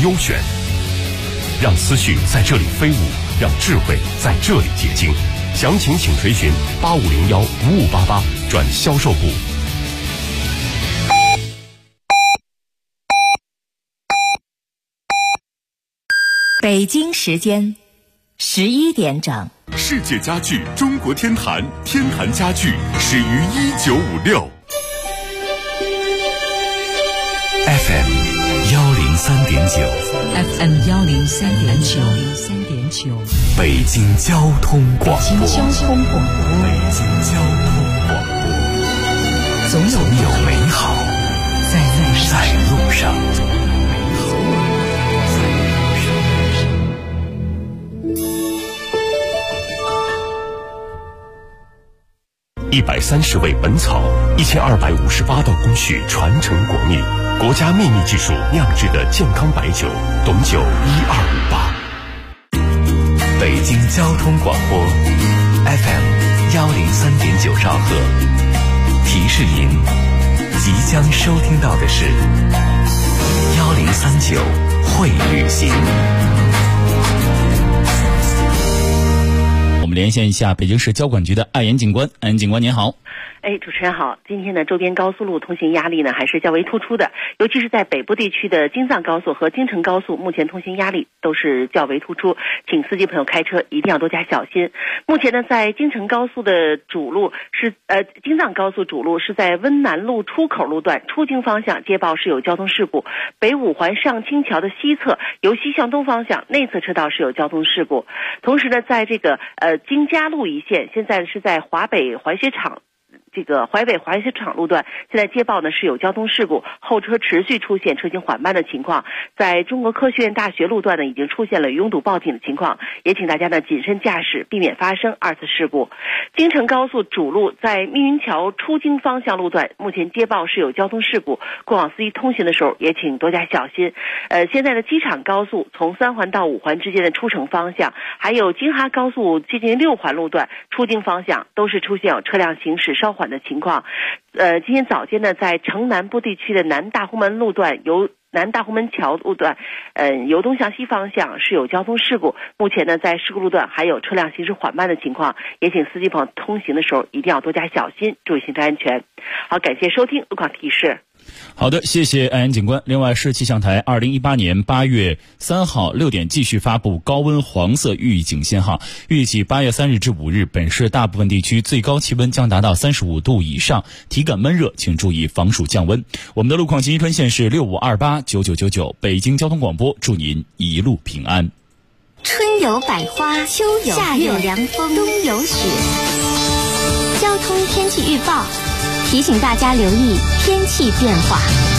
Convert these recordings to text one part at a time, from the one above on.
优选。让思绪在这里飞舞，让智慧在这里结晶。详情请垂询8501-5588转销售部。 北京时间11点整。 世界家具中国天坛，天坛家具始于1956。 FM 103.9 FM 103.9 北京交通广播。 北京交通广播。总有美好在路上。 130味本草，1258道工序传承国秘，国家秘密技术酿制的健康白酒，董酒1258。 北京交通广播 FM 103.9兆赫，提示您即将收听到的是1039会旅行。 我们连线一下北京市交管局的艾岩警官。艾岩警官您好。 主持人好。今天呢，周边高速路通行压力呢还是较为突出的，尤其是在北部地区的京藏高速和京承高速，目前通行压力都是较为突出，请司机朋友开车一定要多加小心。目前呢，在京承高速的主路是京藏高速主路是在温南路出口路段出京方向接报是有交通事故，北五环上清桥的西侧由西向东方向内侧车道是有交通事故。同时呢，在这个京嘉路一线，现在是在华北滑雪场路段，现在接报呢是有交通事故，后车持续出现车行缓慢的情况。在中国科学院大学路段呢，已经出现了拥堵报警的情况，也请大家呢谨慎驾驶，避免发生二次事故。京承高速主路在密云桥出京方向路段，目前接报是有交通事故，过往司机通行的时候也请多加小心。现在的机场高速从3环到5环之间的出城方向，还有京哈高速接近6环路段出京方向，都是出现有车辆行驶稍缓的情况。今天早间呢，在城南部地区的南大红门路段由南大红门桥路段，由东向西方向是有交通事故。目前呢，在事故路段还有车辆行驶缓慢的情况，也请司机朋友通行的时候一定要多加小心，注意行车安全。好，感谢收听路况提示。 好的，谢谢艾岩警官。另外，市气象台2018年8月3号6点继续发布高温黄色预警信号，预计8月3日至5日，本市大部分地区最高气温将达到35度以上，体感闷热，请注意防暑降温。我们的路况信息专线是65289999，北京交通广播，祝您一路平安。 春有百花，秋有夏有凉风，冬有雪。交通天气预报提醒大家留意天气变化。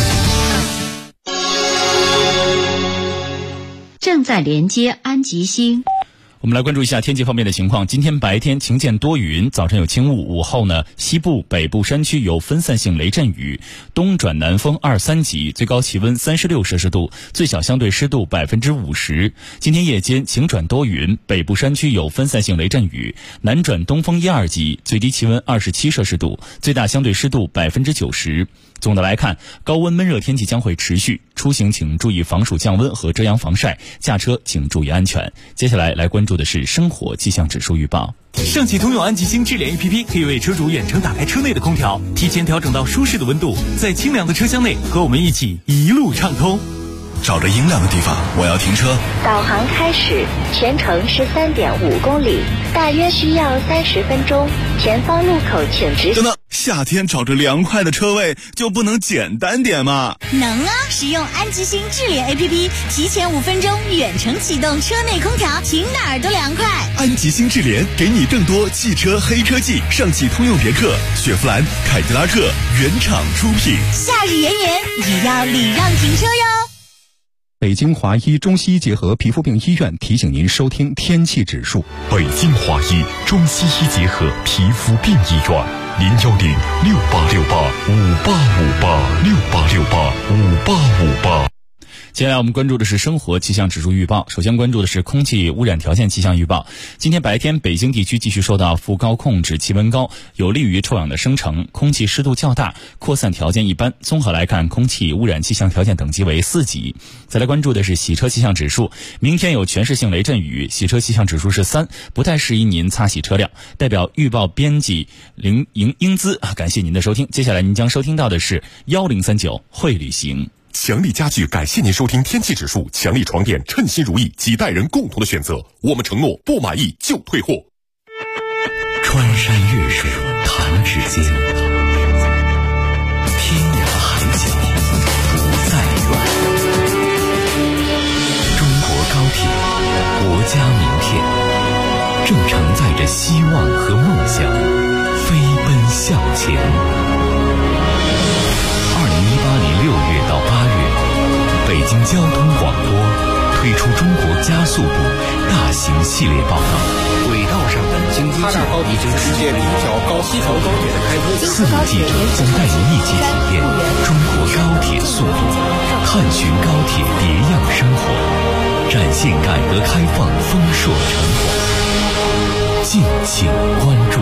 正在连接安吉星。 我们来关注一下天气方面的情况。今天白天晴间多云，早晨有轻雾，午后呢，西部、北部山区有分散性雷阵雨，东转南风2、3级，最高气温36摄氏度，最小相对湿度50%。今天夜间晴转多云，北部山区有分散性雷阵雨，南转东风1、2级，最低气温27摄氏度，最大相对湿度90%。总的来看，高温闷热天气将会持续，出行请注意防暑降温和遮阳防晒，驾车请注意安全。接下来关注的是生活气象指数预报。 上汽通用安吉星智联 APP 可以为车主远程打开车内的空调，提前调整到舒适的温度，在清凉的车厢内和我们一起一路畅通。 找着阴凉的地方，我要停车。 导航开始，全程是3.5公里，大约需要30分钟。前方路口请直。 等等，夏天找着凉快的车位就不能简单点吗？ 能啊！使用安吉星智联 APP， 提前5分钟远程启动车内空调，停哪儿都凉快。 安吉星智联给你更多汽车黑科技，上汽通用别克、雪佛兰、凯迪拉克原厂出品。 夏日炎炎，也要礼让停车哟。 北京华医中西医结合皮肤病医院提醒您收听天气指数。 北京华医中西医结合皮肤病医院，01068685858，68685858。 接下来我们关注的是生活气象指数预报。首先关注的是空气污染条件气象预报。今天白天北京地区继续受到副高控制气温高，有利于臭氧的生成，空气湿度较大，扩散条件一般。综合来看，空气污染气象条件等级为4级。再来关注的是洗车气象指数。明天有全市性雷阵雨，洗车气象指数是3，不太适宜您擦洗车辆。代表预报编辑林英姿，感谢您的收听。接下来您将收听到的是1039会旅行。 强力家具感谢您收听天气指数，强力床垫称心如意，几代人共同的选择。我们承诺不满意就退货。 穿山越水弹指间，天涯海角不再远。中国高铁，国家名片，正承载着希望和梦想，飞奔向前。2018年6月到8月，北京交通广播推出中国加速度大型系列报道。 轨道上的京津冀已经世界第一条西头高铁的开通。 4路记者将带您一起体验中国高铁速度，探寻高铁别样生活，展现改革开放丰硕成果。敬请关注。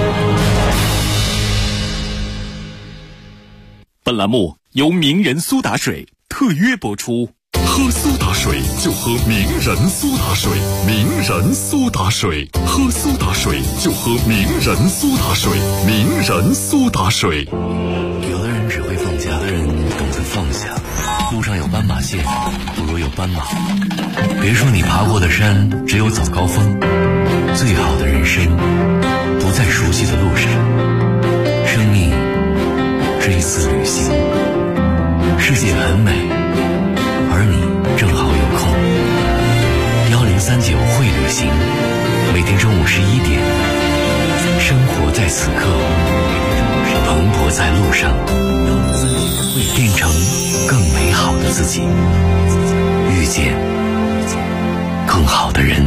本栏目由名人苏打水特约播出。 喝苏打水就喝名人苏打水，名人苏打水，喝苏打水就喝名人苏打水，名人苏打水。 有的人只会放假，有的人懂得放下。路上有斑马线，不如有斑马。别说你爬过的山只有早高峰，最好的人生不在熟悉的路上。生命是一次旅行，世界很美，而你正好有空。1039会旅行，每天中午11点，生活在此刻，蓬勃在路上，变成更美好的自己，遇见更好的人。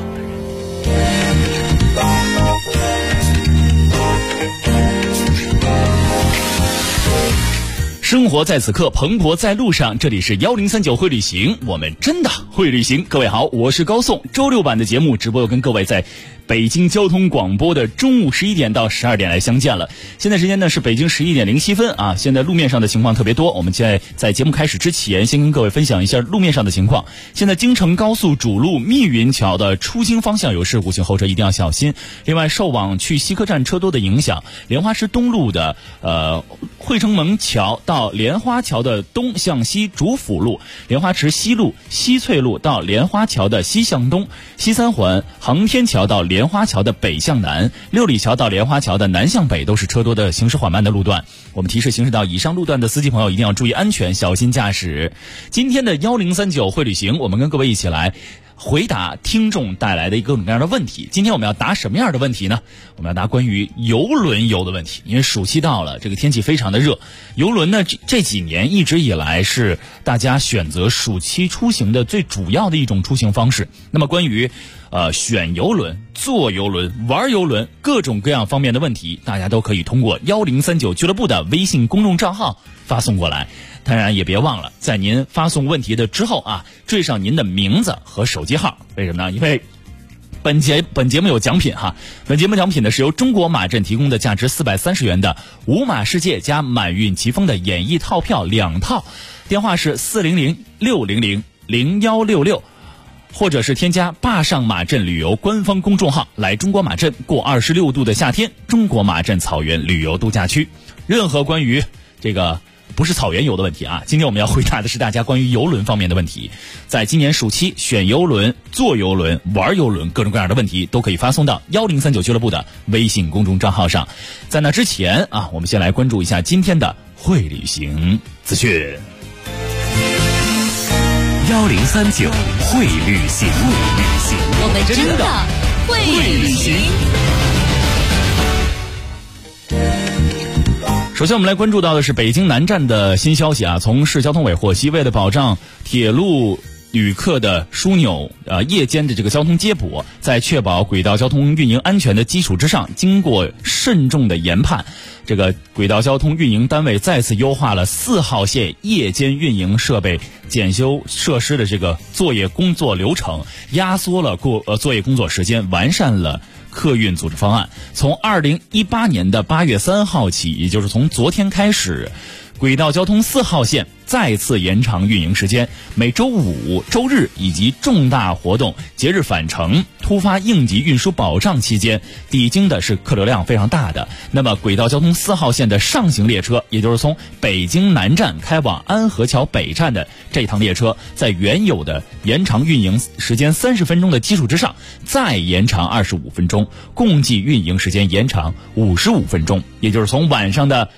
生活在此刻，蓬勃在路上。这里是1039会旅行，我们真的会旅行。各位好，我是高颂。周六版的节目直播又跟各位在北京交通广播的中午11点到12点来相见了。现在时间呢是北京11点07分啊。现在路面上的情况特别多，我们现在在节目开始之前，先跟各位分享一下路面上的情况。现在京承高速主路密云桥的出京方向有事故，请后车一定要小心。另外，受往去西客站车多的影响，莲花池东路的汇成门桥到莲花桥的东向西主辅路，莲花池西路西翠路到莲花桥的西向东，西三环航天桥到莲花桥的北向南，六里桥到莲花桥的南向北都是车多的行驶缓慢的路段。我们提示行驶到以上路段的司机朋友一定要注意安全，小心驾驶。今天的1039会旅行，我们跟各位一起来回答听众带来的各种各样的问题。今天我们要答什么样的问题呢？我们要答关于邮轮游的问题。因为暑期到了，这个天气非常的热，邮轮呢这几年一直以来是大家选择暑期出行的最主要的一种出行方式。那么关于选邮轮、坐邮轮、玩邮轮各种各样方面的问题，大家都可以通过1039俱乐部的微信公众账号发送过来。当然也别忘了在您发送问题的之后啊，缀上您的名字和手机号。为什么呢？因为本节目有奖品哈。本节目奖品呢是由中国马镇提供的价值430元的五马世界加满运奇峰的演艺套票2套。电话是400-600-0166，或者是添加坝上马镇旅游官方公众号，来中国马镇过26度的夏天，中国马镇草原旅游度假区。任何关于这个不是草原游的问题啊，今天我们要回答的是大家关于邮轮方面的问题。在今年暑期选邮轮、坐邮轮、玩邮轮各种各样的问题都可以发送到1039俱乐部的微信公众账号上。在那之前啊，我们先来关注一下今天的会旅行资讯。 1039会旅行， 我们真的会旅行。 首先我们来关注到的是北京南站的新消息啊。从市交通委获悉，为了保障铁路旅客的枢纽，夜间的这个交通接驳，在确保轨道交通运营安全的基础之上，经过慎重的研判，这个轨道交通运营单位再次优化了4号线夜间运营设备检修设施的这个作业工作流程，压缩了作业工作时间，完善了客运组织方案。从2018年的8月3号起，也就是从昨天开始，轨道交通4号线再次延长运营时间，每周5、周日以及重大活动、节日返程、突发应急运输保障期间抵京的是客流量非常大的。那么轨道交通4号线的上行列车，也就是从北京南站开往安河桥北站的这趟列车，在原有的延长运营时间30分钟的基础之上，再延长25分钟，共计运营时间延长55分钟，也就是从晚上的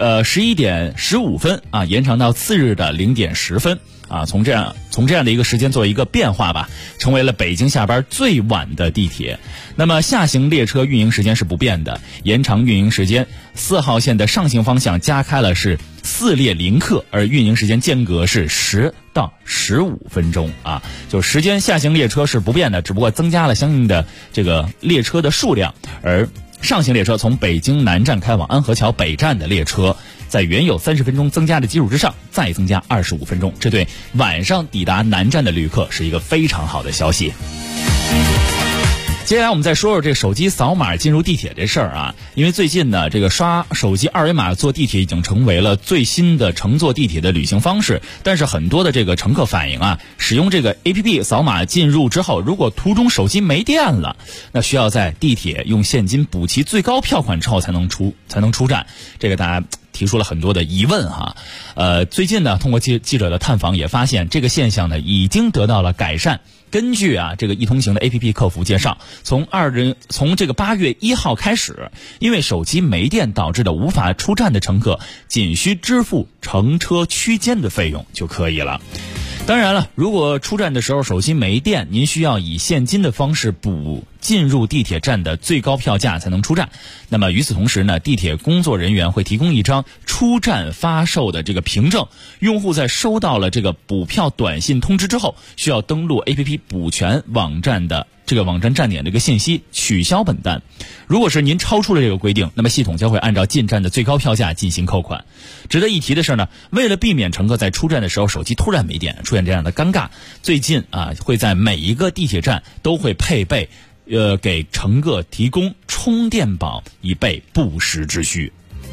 11点15分延长到次日的0点10分从这样的一个时间作为一个变化吧，成为了北京下班最晚的地铁。那么下行列车运营时间是不变的，延长运营时间，4号线的上行方向加开了是4列临客，而运营时间间隔是10到15分钟就时间下行列车是不变的，只不过增加了相应的这个列车的数量，而上行列车从北京南站开往安河桥北站的列车，在原有30分钟增加的基础之上，再增加25分钟，这对晚上抵达南站的旅客是一个非常好的消息。接下来我们再说说这手机扫码进入地铁这事儿因为最近呢，这个刷手机2维码坐地铁已经成为了最新的乘坐地铁的旅行方式。但是很多的这个乘客反映使用这个 APP 扫码进入之后，如果途中手机没电了，那需要在地铁用现金补齐最高票款之后才能出站。这个大家提出了很多的疑问最近呢，通过记者的探访也发现，这个现象呢已经得到了改善。根据这个易通行的 APP 客服介绍，从这个8月1号开始，因为手机没电导致的无法出站的乘客，仅需支付乘车区间的费用就可以了。当然了，如果出站的时候手机没电，您需要以现金的方式补进入地铁站的最高票价才能出站。那么与此同时呢，地铁工作人员会提供一张出站发售的这个凭证，用户在收到了这个补票短信通知之后，需要登录 APP 补全网站的这个网站站点的一个信息，取消本单。如果是您超出了这个规定，那么系统将会按照进站的最高票价进行扣款。值得一提的是呢，为了避免乘客在出站的时候手机突然没电，出现这样的尴尬，最近会在每一个地铁站都会配备给乘客提供充电宝，以备不时之需。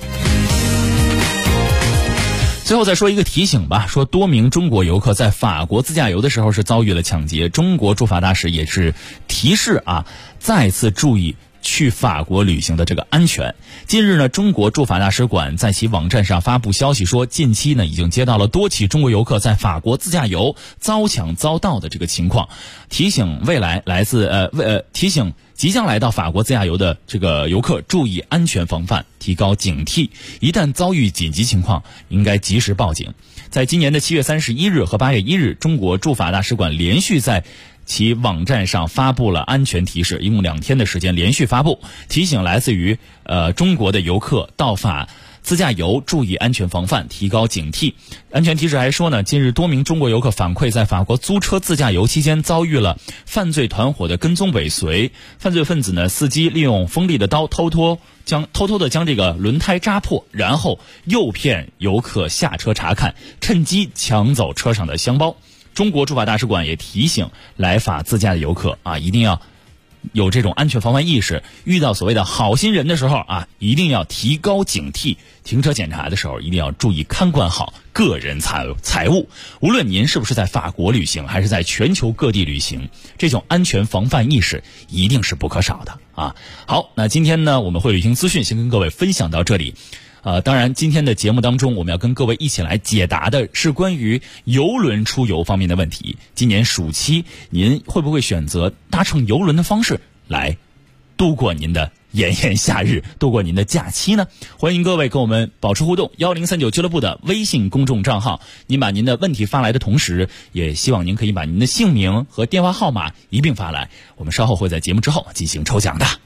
最后再说一个提醒吧，说多名中国游客在法国自驾游的时候是遭遇了抢劫，中国驻法大使也是提示再次注意去法国旅行的这个安全。近日呢，中国驻法大使馆在其网站上发布消息说，近期呢已经接到了多起中国游客在法国自驾游遭抢遭盗的这个情况，提醒提醒即将来到法国自驾游的这个游客注意安全防范，提高警惕，一旦遭遇紧急情况应该及时报警。在今年的7月31日和8月1日，中国驻法大使馆连续在其网站上发布了安全提示，一共2天的时间连续发布，提醒来自于中国的游客到法自驾游注意安全防范，提高警惕。安全提示还说呢，近日多名中国游客反馈在法国租车自驾游期间遭遇了犯罪团伙的跟踪尾随，犯罪分子呢伺机利用锋利的刀偷偷的将这个轮胎扎破，然后诱骗游客下车查看，趁机抢走车上的箱包。中国驻法大使馆也提醒来法自驾的游客一定要有这种安全防范意识，遇到所谓的好心人的时候一定要提高警惕，停车检查的时候一定要注意看管好个人财物。无论您是不是在法国旅行，还是在全球各地旅行，这种安全防范意识一定是不可少的好，那今天呢，我们会旅行资讯先跟各位分享到这里。当然今天的节目当中，我们要跟各位一起来解答的是关于邮轮出游方面的问题。今年暑期您会不会选择搭乘邮轮的方式来度过您的炎炎夏日，度过您的假期呢？欢迎各位跟我们保持互动，1039俱乐部的微信公众账号，您把您的问题发来的同时，也希望您可以把您的姓名和电话号码一并发来，我们稍后会在节目之后进行抽奖的。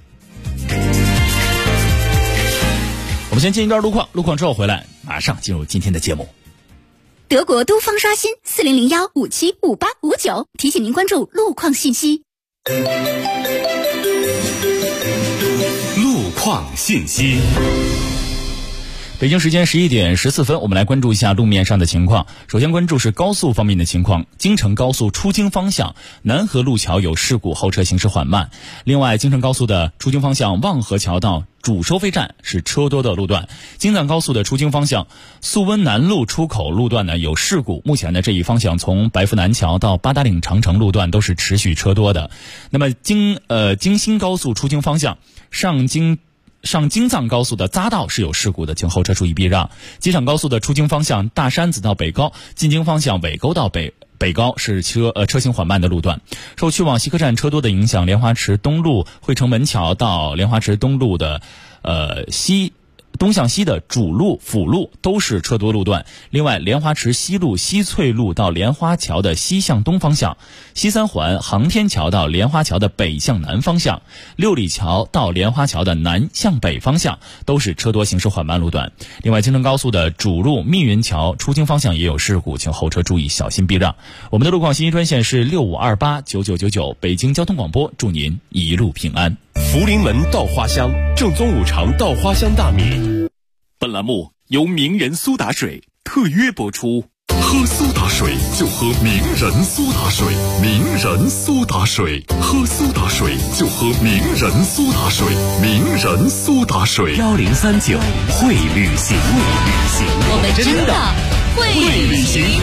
我们先进一段路况之后回来，马上进入今天的节目。 德国都方刷新4001575859，提醒您关注路况信息。 路况信息。 北京时间11点14分，我们来关注一下路面上的情况。首先关注是高速方面的情况，京承高速出京方向南河路桥有事故，后车行驶缓慢。另外，京承高速的出京方向望河桥到主收费站是车多的路段。京藏高速的出京方向素温南路出口路段呢有事故，目前呢这一方向从白富南桥到八达岭长城路段都是持续车多的。那么京新高速出京方向上京藏高速的匝道是有事故的，请后车注意避让。机场高速的出京方向大山子到北高，进京方向尾沟到北高是车行缓慢的路段。受去往西客站车多的影响，莲花池东路汇成门桥到莲花池东路的东向西的主路辅路都是车多路段。另外，莲花池西路西翠路到莲花桥的西向东方向，西三环航天桥到莲花桥的北向南方向，六里桥到莲花桥的南向北方向都是车多行驶缓慢路段。另外，京承高速的主路密云桥出京方向也有事故，请后车注意小心避让。我们的路况信息专线是65289999，北京交通广播，祝您一路平安。 福临门稻花香，正宗五常稻花香大米。本栏目由名人苏打水特约播出。 喝苏打水就喝名人苏打水，名人苏打水，喝苏打水就喝名人苏打水，名人苏打水。 1039会旅行， 我们真的会旅行。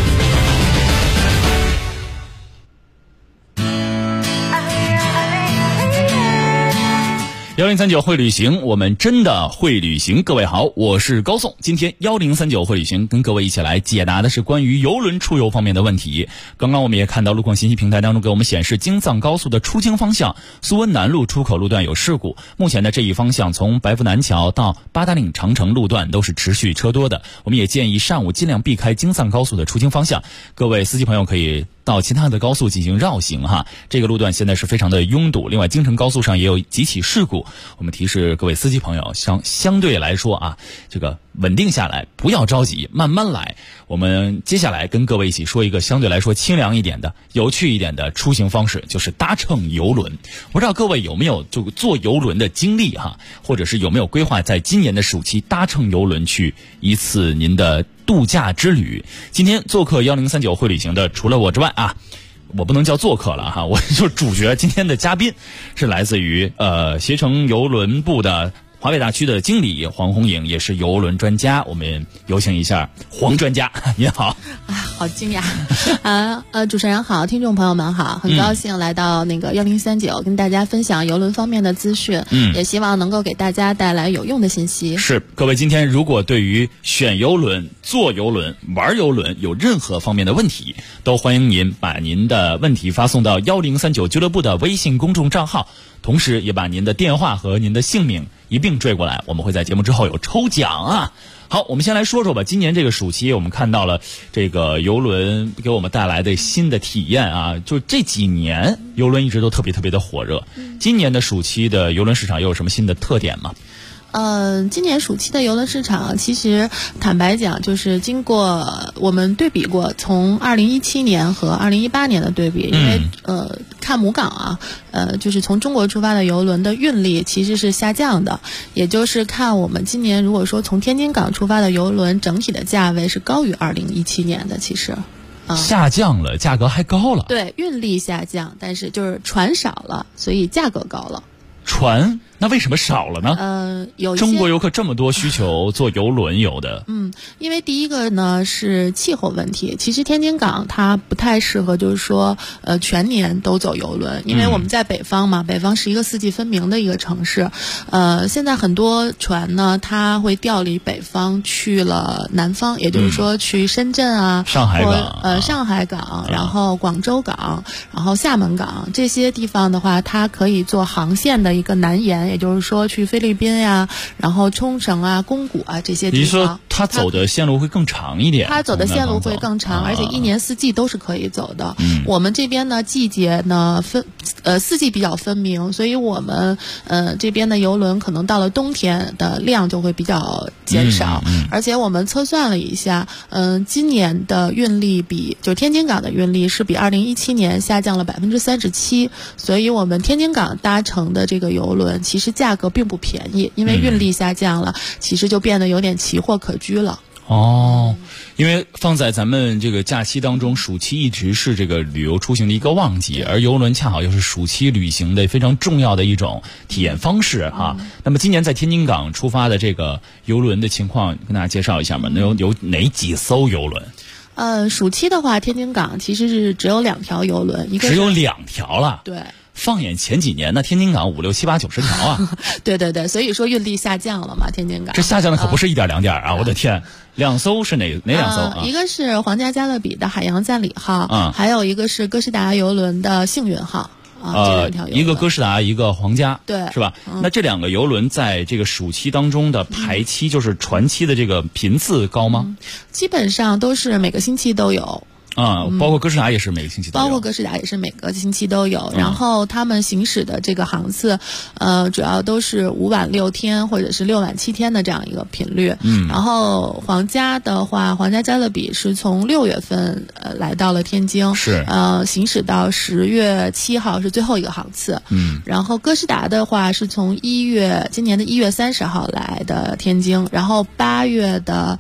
1039会旅行，我们真的会旅行。各位好，我是高颂。今天1039会旅行跟各位一起来解答的是关于邮轮出游方面的问题。刚刚我们也看到路况信息平台当中给我们显示，京藏高速的出京方向苏温南路出口路段有事故，目前的这一方向从白富南桥到八达岭长城路段都是持续车多的。我们也建议上午尽量避开京藏高速的出京方向，各位司机朋友可以到其他的高速进行绕行哈，这个路段现在是非常的拥堵。另外，京承高速上也有几起事故，我们提示各位司机朋友相对来说啊，这个稳定下来，不要着急，慢慢来。我们接下来跟各位一起说一个相对来说清凉一点的、有趣一点的出行方式，就是搭乘邮轮。不知道各位有没有这个坐邮轮的经历哈，或者是有没有规划在今年的暑期搭乘邮轮去一次您的度假之旅。今天做客1039会旅行的除了我之外啊，我不能叫做客了哈，我就是主角。今天的嘉宾是来自于携程邮轮部的华北大区的经理黄红颖，也是邮轮专家。我们有请一下黄专家，您好。 好惊讶主持人好，听众朋友们好，很高兴来到那个1039跟大家分享邮轮方面的资讯，也希望能够给大家带来有用的信息。 是，各位今天如果对于选邮轮、坐邮轮、玩邮轮有任何方面的问题，都欢迎您把您的问题发送到1039俱乐部的微信公众账号，同时也把您的电话和您的姓名一并缀过来，我们会在节目之后有抽奖啊。好，我们先来说说吧。今年这个暑期，我们看到了这个邮轮给我们带来的新的体验啊。就这几年，邮轮一直都特别的火热。今年的暑期的邮轮市场又有什么新的特点吗？ 今年暑期的邮轮市场，其实坦白讲，就是经过我们对比过，从2017年和2018年的对比，因为看母港啊，就是从中国出发的邮轮的运力其实是下降的，也就是看我们今年如果说从天津港出发的邮轮整体的价位是高于2017年的，其实。 下降了，价格还高了。 对，运力下降，但是就是船少了，所以价格高了。 船那为什么少了呢？ 有中国游客这么多需求坐邮轮有的。 因为第一个呢是气候问题，其实天津港它不太适合就是说全年都走邮轮，因为我们在北方嘛，北方是一个四季分明的一个城市。现在很多船呢，它会调离北方去了南方，也就是说去深圳啊、 上海港、 上海港，然后广州港，然后厦门港这些地方的话，它可以做航线的一个南延，也就是说去菲律宾呀，然后冲绳啊、宫古啊这些地方。 你说它走的线路会更长一点。 它走的线路会更长，而且一年四季都是可以走的。我们这边呢，季节呢四季比较分明，所以我们这边的邮轮可能到了冬天的量就会比较减少。而且我们测算了一下，今年的运力就是天津港的运力是比2017年下降了37%，所以我们天津港搭乘的这个邮轮其实价格并不便宜，因为运力下降了，其实就变得有点奇货可居了。 因为放在咱们这个假期当中，暑期一直是这个旅游出行的一个旺季，而邮轮恰好又是暑期旅行的非常重要的一种体验方式哈。那么今年在天津港出发的这个邮轮的情况，跟大家介绍一下嘛？有哪几艘邮轮？ 暑期的话，天津港其实是只有2条邮轮，一个只有2条了。 对。 放眼前几年，那天津港5、6、7、8、9、10条啊！ 对，所以说运力下降了嘛，天津港。 这下降的可不是1点2点啊！我的天，2艘是哪2艘啊？ 一个是皇家加勒比的海洋赞里号，还有一个是哥斯达邮轮的幸运号。这2条邮轮， 一个哥斯达，一个皇家， 对， 是吧？那这2个邮轮在这个暑期当中的排期，就是船期的这个频次高吗？ 基本上都是每个星期都有。 包括哥斯达也是每个星期都有， 包括哥斯达也是每个星期都有。然后他们行驶的这个航次，主要都是5晚6天或者是6晚7天的这样一个频率。然后皇家的话，皇家加勒比是从6月份来到了天津， 是行驶到10月7号是最后一个航次。然后哥斯达的话是从今年的1月30号来的天津，然后8月的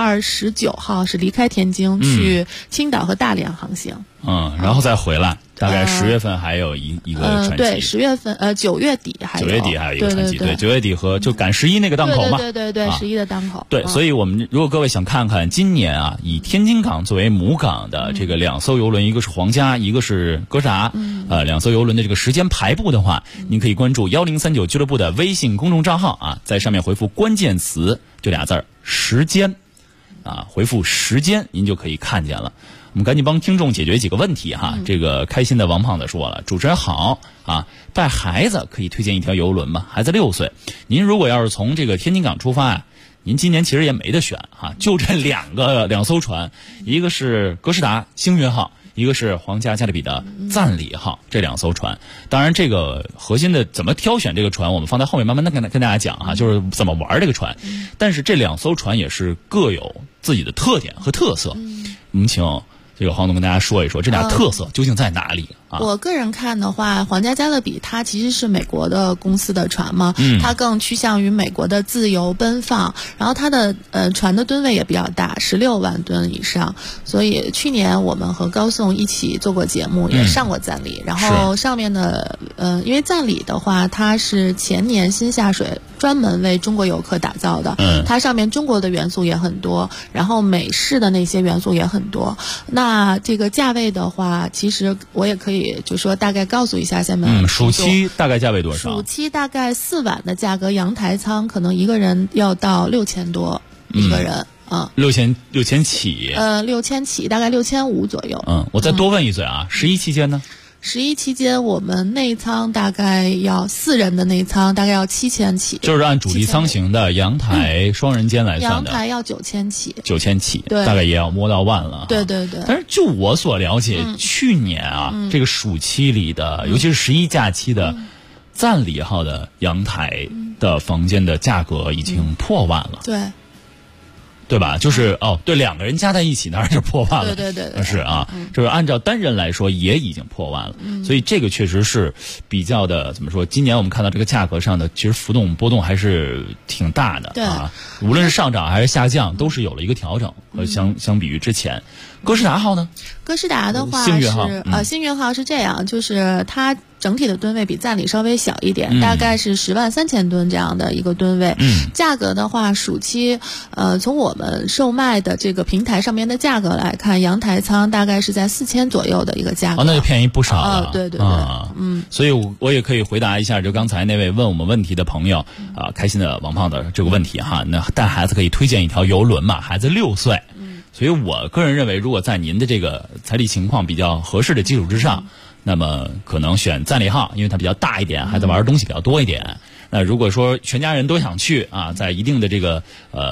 29号是离开天津去青岛和大连航行， 然后再回来，大概10月份还有一个船期， 对，10月份9月底还有一个船期，对，9月底和就赶11那个档口嘛， 对，11的档口， 对，所以我们如果各位想看看今年啊，以天津港作为母港的这个2艘邮轮，一个是皇家，一个是哥斯达，2艘邮轮的这个时间排布的话，您可以关注1039俱乐部的微信公众账号啊，在上面回复关键词就俩字时间。回复时间，您就可以看见了。我们赶紧帮听众解决几个问题哈。这个开心的王胖子说了，主持人好啊，带孩子可以推荐一条邮轮吗？孩子6岁，您如果要是从这个天津港出发啊，您今年其实也没得选哈，就这2艘船，一个是哥斯达星运号，一个是皇家加勒比的赞里号，这2艘船。当然这个核心的怎么挑选这个船，我们放在后面慢慢的跟大家讲啊，就是怎么玩这个船。但是这2艘船也是各有自己的特点和特色。我们请这个黄总跟大家说一说这俩特色究竟在哪里啊？ 我个人看的话，皇家加勒比它其实是美国的公司的船嘛，它更趋向于美国的自由奔放，然后它的船的吨位也比较大，16万吨以上，所以去年我们和高颂一起做过节目，也上过赞里，然后上面的因为赞里的话，它是前年新下水专门为中国游客打造的，它上面中国的元素也很多，然后美式的那些元素也很多。那这个价位的话，其实我也可以就说大概告诉一下下面。 暑期大概价位多少？ 暑期大概4晚的价格，阳台舱可能一个人要到6000多一个人啊 ，6000起。 6000起，大概6500左右。 我再多问一嘴啊，11期间呢 ？11期间，我们内舱大概要4人的内舱，大概要7000起， 就是按主力舱型的阳台双人间来算的， 阳台要9000起 ，9000起， 对， 大概也要摸到万了。 对。 但是就我所了解，去年啊，这个暑期里的，尤其是11假期的赞里号的阳台的房间的价格已经破万了。对吧？就是对，2个人加在一起，当然就破万了。 对， 是啊，就是按照单人来说，也已经破万了。所以这个确实是比较的，怎么说？今年我们看到这个价格上的，其实波动还是挺大的啊。无论是上涨还是下降，都是有了一个调整。和相比于之前，哥斯达号呢？ 哥斯达的话是幸运号是这样，就是它整体的吨位比赞里稍微小一点，大概是103000吨这样的一个吨位。价格的话，暑期从我们售卖的这个平台上面的价格来看，阳台舱大概是在4000左右的一个价格。 那就便宜不少了。 对。 所以我也可以回答一下，就刚才那位问我们问题的朋友开心的王胖子这个问题哈。那带孩子可以推荐一条邮轮嘛？孩子6岁。所以我个人认为，如果在您的这个财力情况比较合适的基础之上，那么可能选赞里号，因为它比较大一点，孩子玩的东西比较多一点。那如果说全家人都想去啊，在一定的这个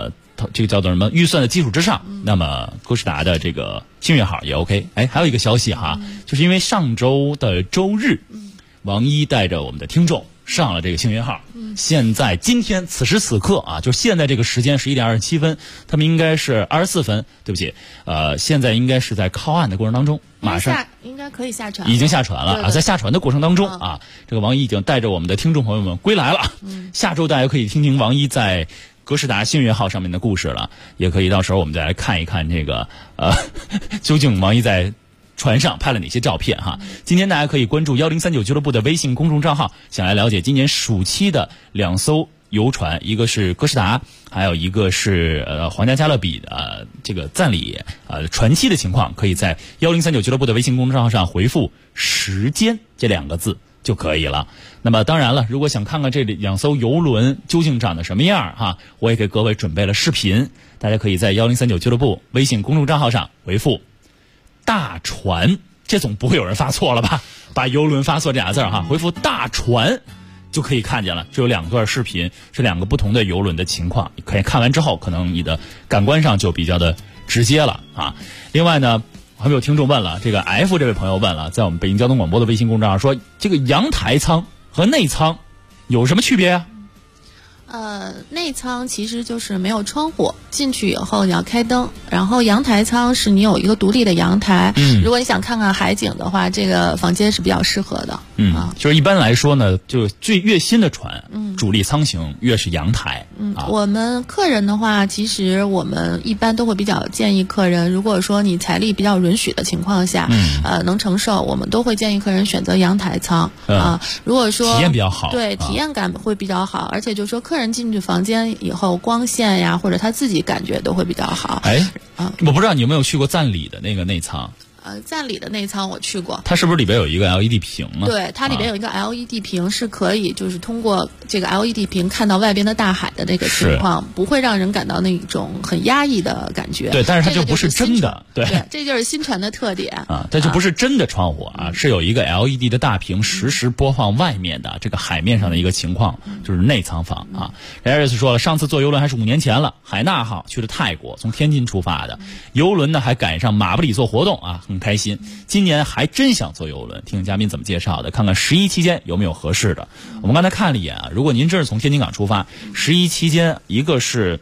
这个叫做什么预算的基础之上，那么歌诗达的这个星月号也 OK。哎，还有一个消息哈，就是因为上周的周日，王一带着我们的听众上了这个星月号，现在今天此时此刻啊，就是现在这个时间11点27分，他们应该是24分，对不起，现在应该是在靠岸的过程当中，马上应该可以下船， 已经下船了。 对对， 在下船的过程当中啊，这个王一已经带着我们的听众朋友们归来了。下周大家可以听听王一在歌诗达星月号上面的故事了，也可以到时候我们再来看一看这个究竟王一在船上拍了哪些照片哈。今天大家可以关注1039俱乐部的微信公众账号，想来了解今年暑期的2艘游船，一个是歌诗达，还有一个是皇家加勒比这个赞里船期的情况，可以在1039俱乐部的微信公众账号上回复时间这2个字就可以了。那么当然了，如果想看看这2艘游轮究竟长得什么样哈，我也给各位准备了视频，大家可以在1039俱乐部微信公众账号上回复大船，这总不会有人发错了吧？把游轮发错这俩字哈，回复大船就可以看见了。这有2段视频，是2个不同的游轮的情况，你可以看完之后，可能你的感官上就比较的直接了啊。另外呢，还有听众问了，这个 F 这位朋友问了，在我们北京交通广播的微信公众号说，这个阳台舱和内舱有什么区别啊？ 内舱其实就是没有窗户，进去以后你要开灯，然后阳台舱是你有一个独立的阳台。如果你想看看海景的话，这个房间是比较适合的。 就是一般来说呢，就越新的船，主力舱型越是阳台。 我们客人的话，其实我们一般都会比较建议客人，如果说你财力比较允许的情况下，能承受，我们都会建议客人选择阳台舱如果说体验比较好， 对，体验感会比较好，而且就是说客人进去房间以后，光线呀或者他自己感觉都会比较好。 我不知道你有没有去过赞里的那个内舱。 赞里的内舱我去过， 它是不是里边有一个 LED 屏呢？ 对，它里边有一个 LED 屏，是可以就是通过这个 LED 屏看到外边的大海的那个情况，不会让人感到那种很压抑的感觉。 对，但是它就不是真的， 对，这就是新船的特点它就不是真的窗户是有一个 LED 的大屏实时播放外面的这个海面上的一个情况，就是内舱房艾瑞斯说了，上次坐游轮还是5年前了，海纳号去的泰国，从天津出发的，游轮呢还赶上马布里做活动很开心。今年还真想坐游轮，听听嘉宾怎么介绍的，看看11期间有没有合适的。我们刚才看了一眼如果您真是从天津港出发，11期间一个是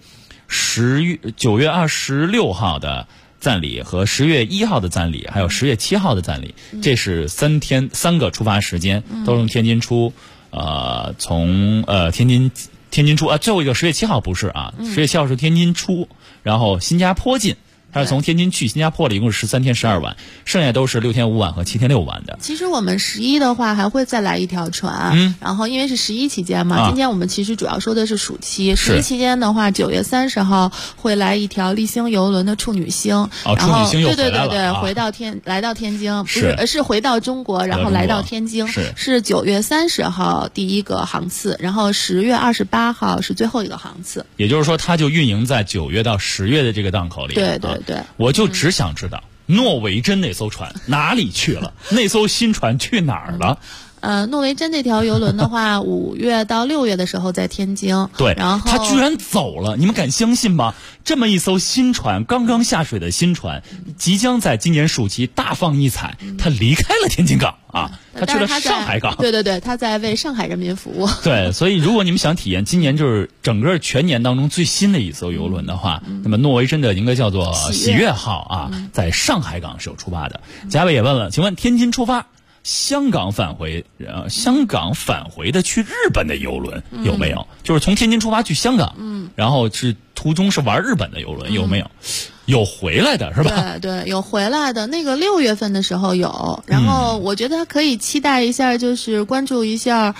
9月26号的赞里和10月1号的赞里，还有10月7号的赞里，这是3个出发时间，都从天津出，从天津出最后一个10月7号不是10月7号是天津出，然后新加坡进。它是从天津去新加坡的，一共是13天12晚，剩下都是6天5晚和7天6晚的。 其实我们11的话还会再来一条船，然后因为是11期间嘛，今天我们其实主要说的是暑期。11期间的话，9月30号会来一条丽星游轮的处女星，然后处女星又回来了， 对，来到天津，是回到中国，然后来到天津，是9月30号第一个航次，然后10月28号是最后一个航次。 也就是说，它就运营在9月到10月的这个档口里。 对， 我就只想知道诺维珍那艘船哪里去了，那艘新船去哪儿了？ 诺维珍这条游轮的话，5月到6月的时候在天津， 对， 然后他居然走了，你们敢相信吗？这么一艘新船，刚刚下水的新船，即将在今年暑期大放异彩，他离开了天津港他去了上海港。 对，他在为上海人民服务。 对，所以如果你们想体验今年就是整个全年当中最新的一艘游轮的话，那么诺维珍的应该叫做喜悦号在上海港是有出发的。嘉伟也问了，请问天津出发，香港返回的去日本的游轮有没有？就是从天津出发去香港，然后是途中是玩日本的游轮有没有？有回来的是吧？ 对，有回来的。那个6月份的时候有，然后我觉得可以期待一下，就是关注一下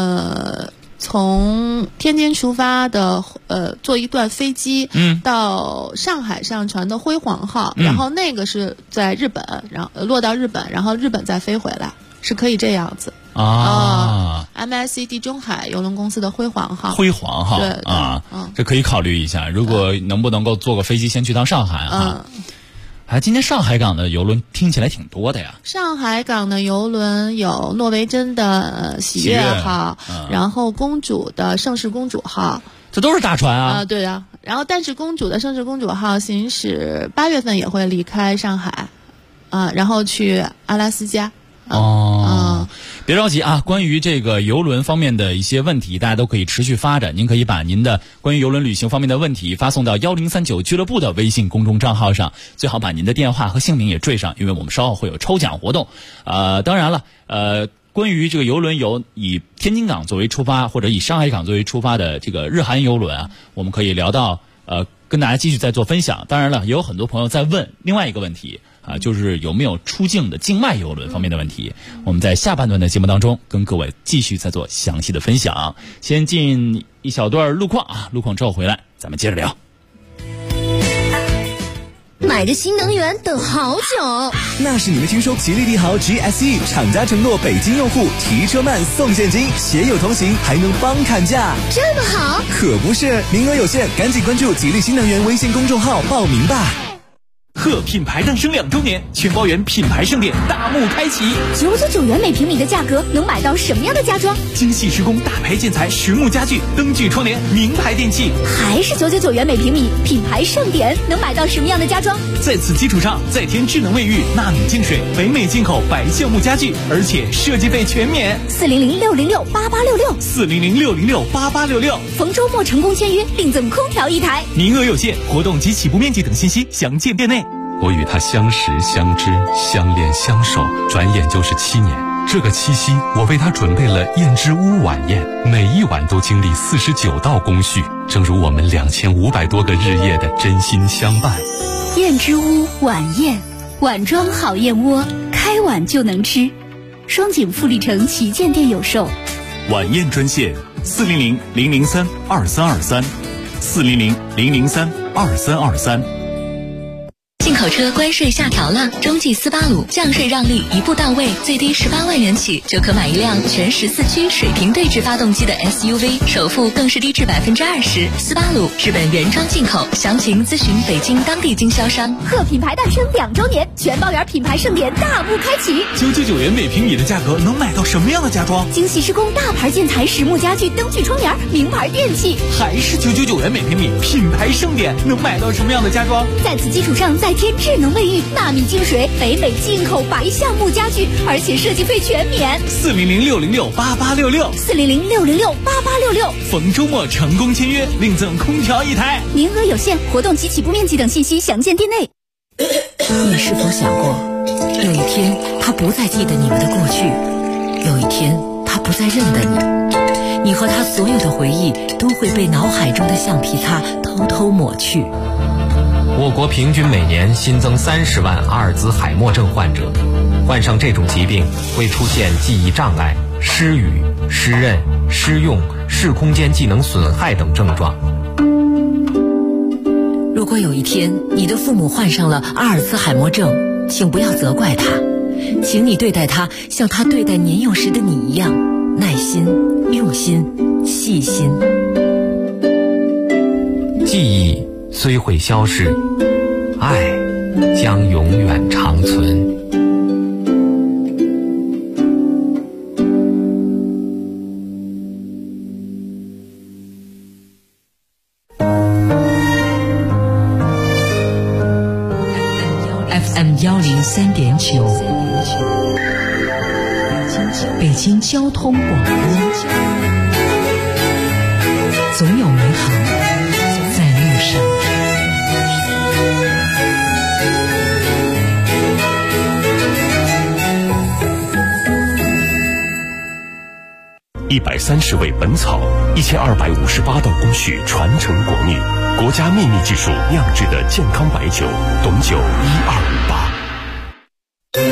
从天津出发的坐一段飞机到上海上船的辉煌号，然后那个是在日本，然后落到日本，然后日本再飞回来，是可以这样子MSC 地中海邮轮公司的辉煌号，对这可以考虑一下，如果能不能够坐个飞机先去趟上海今天上海港的邮轮听起来挺多的呀。 上海港的邮轮有诺维珍的喜悦号，然后公主的盛世公主号， 这都是大船啊。 对啊。然后但是公主的盛世公主号行驶8月份也会离开上海，然后去阿拉斯加。 别着急啊！关于这个邮轮方面的一些问题，大家都可以持续发展。您可以把您的关于邮轮旅行方面的问题发送到1039俱乐部的微信公众账号上，最好把您的电话和姓名也缀上，因为我们稍后会有抽奖活动。当然了，关于这个邮轮有以天津港作为出发或者以上海港作为出发的这个日韩邮轮啊，我们可以聊到跟大家继续再做分享。当然了，也有很多朋友在问另外一个问题。就是有没有出境的境外邮轮方面的问题，我们在下半段的节目当中跟各位继续再做详细的分享。先进一小段路况啊，路况之后回来咱们接着聊。 买个新能源等好久， 那是你们听说吉利帝豪 GSE 厂家承诺北京用户提车慢送现金，携友同行还能帮砍价， 这么好？ 可不是，名额有限，赶紧关注吉利新能源微信公众号报名吧。 贺品牌诞生2周年，全包圆品牌盛典大幕开启 ，999元每平米的价格能买到什么样的家装？ 精细施工大牌建材实木家具、灯具窗帘、名牌电器， 还是999元每平米，品牌盛典能买到什么样的家装？ 在此基础上再添智能卫浴、纳米净水、北美进口白橡木家具，而且设计费全免。 400-606-8866，400-606-8866，逢周末成功签约，另赠空调1台， 名额有限，活动及起步面积等信息详见店内。 我与他相识、相知、相恋、相守，转眼就是7年。这个7夕，我为他准备了燕之屋晚宴，每一晚都经历49道工序，正如我们2500多个日夜的真心相伴。 燕之屋晚宴，碗装好燕窝，开碗就能吃。双井富力城旗舰店有售。 晚宴专线400-003-2323，400-003-2323。 进口车关税下调了，中继斯巴鲁降税让利一步到位，最低18万元起就可买一辆全14驱水平对置发动机的 SUV， 首付更是低至20%。斯巴鲁日本原装进口，详情咨询北京当地经销商。 贺品牌诞生2周年，全包圆品牌盛典大幕开启 ，999元每平米的价格能买到什么样的家装？ 精细施工大牌建材实木家具、灯具窗帘、名牌电器， 还是999元每平米，品牌盛典能买到什么样的家装？ 在此基础上再添智能卫浴、纳米净水、北美进口白橡木家具，而且设计费全免。 400-606-8866，400-606-8866，逢周末成功签约，另赠空调1台， 名额有限，活动及起步面积等信息详见店内。 你是否想过，有一天他不再记得你们的过去，有一天他不再认得你，你和他所有的回忆都会被脑海中的橡皮擦偷偷抹去。 我国平均每年新增30万阿尔兹海默症患者，患上这种疾病会出现记忆障碍、失语、失认、失用、视空间技能损害等症状。 如果有一天你的父母患上了阿尔兹海默症，请不要责怪他，请你对待他像他对待年幼时的你一样，耐心、用心、细心。 记忆虽会消逝，爱将永远长存。 FM 103.9，北京交通广播，总有美好在路上。 130味本草，1258道工序传承国秘，国家秘密技术酿制的健康白酒，董酒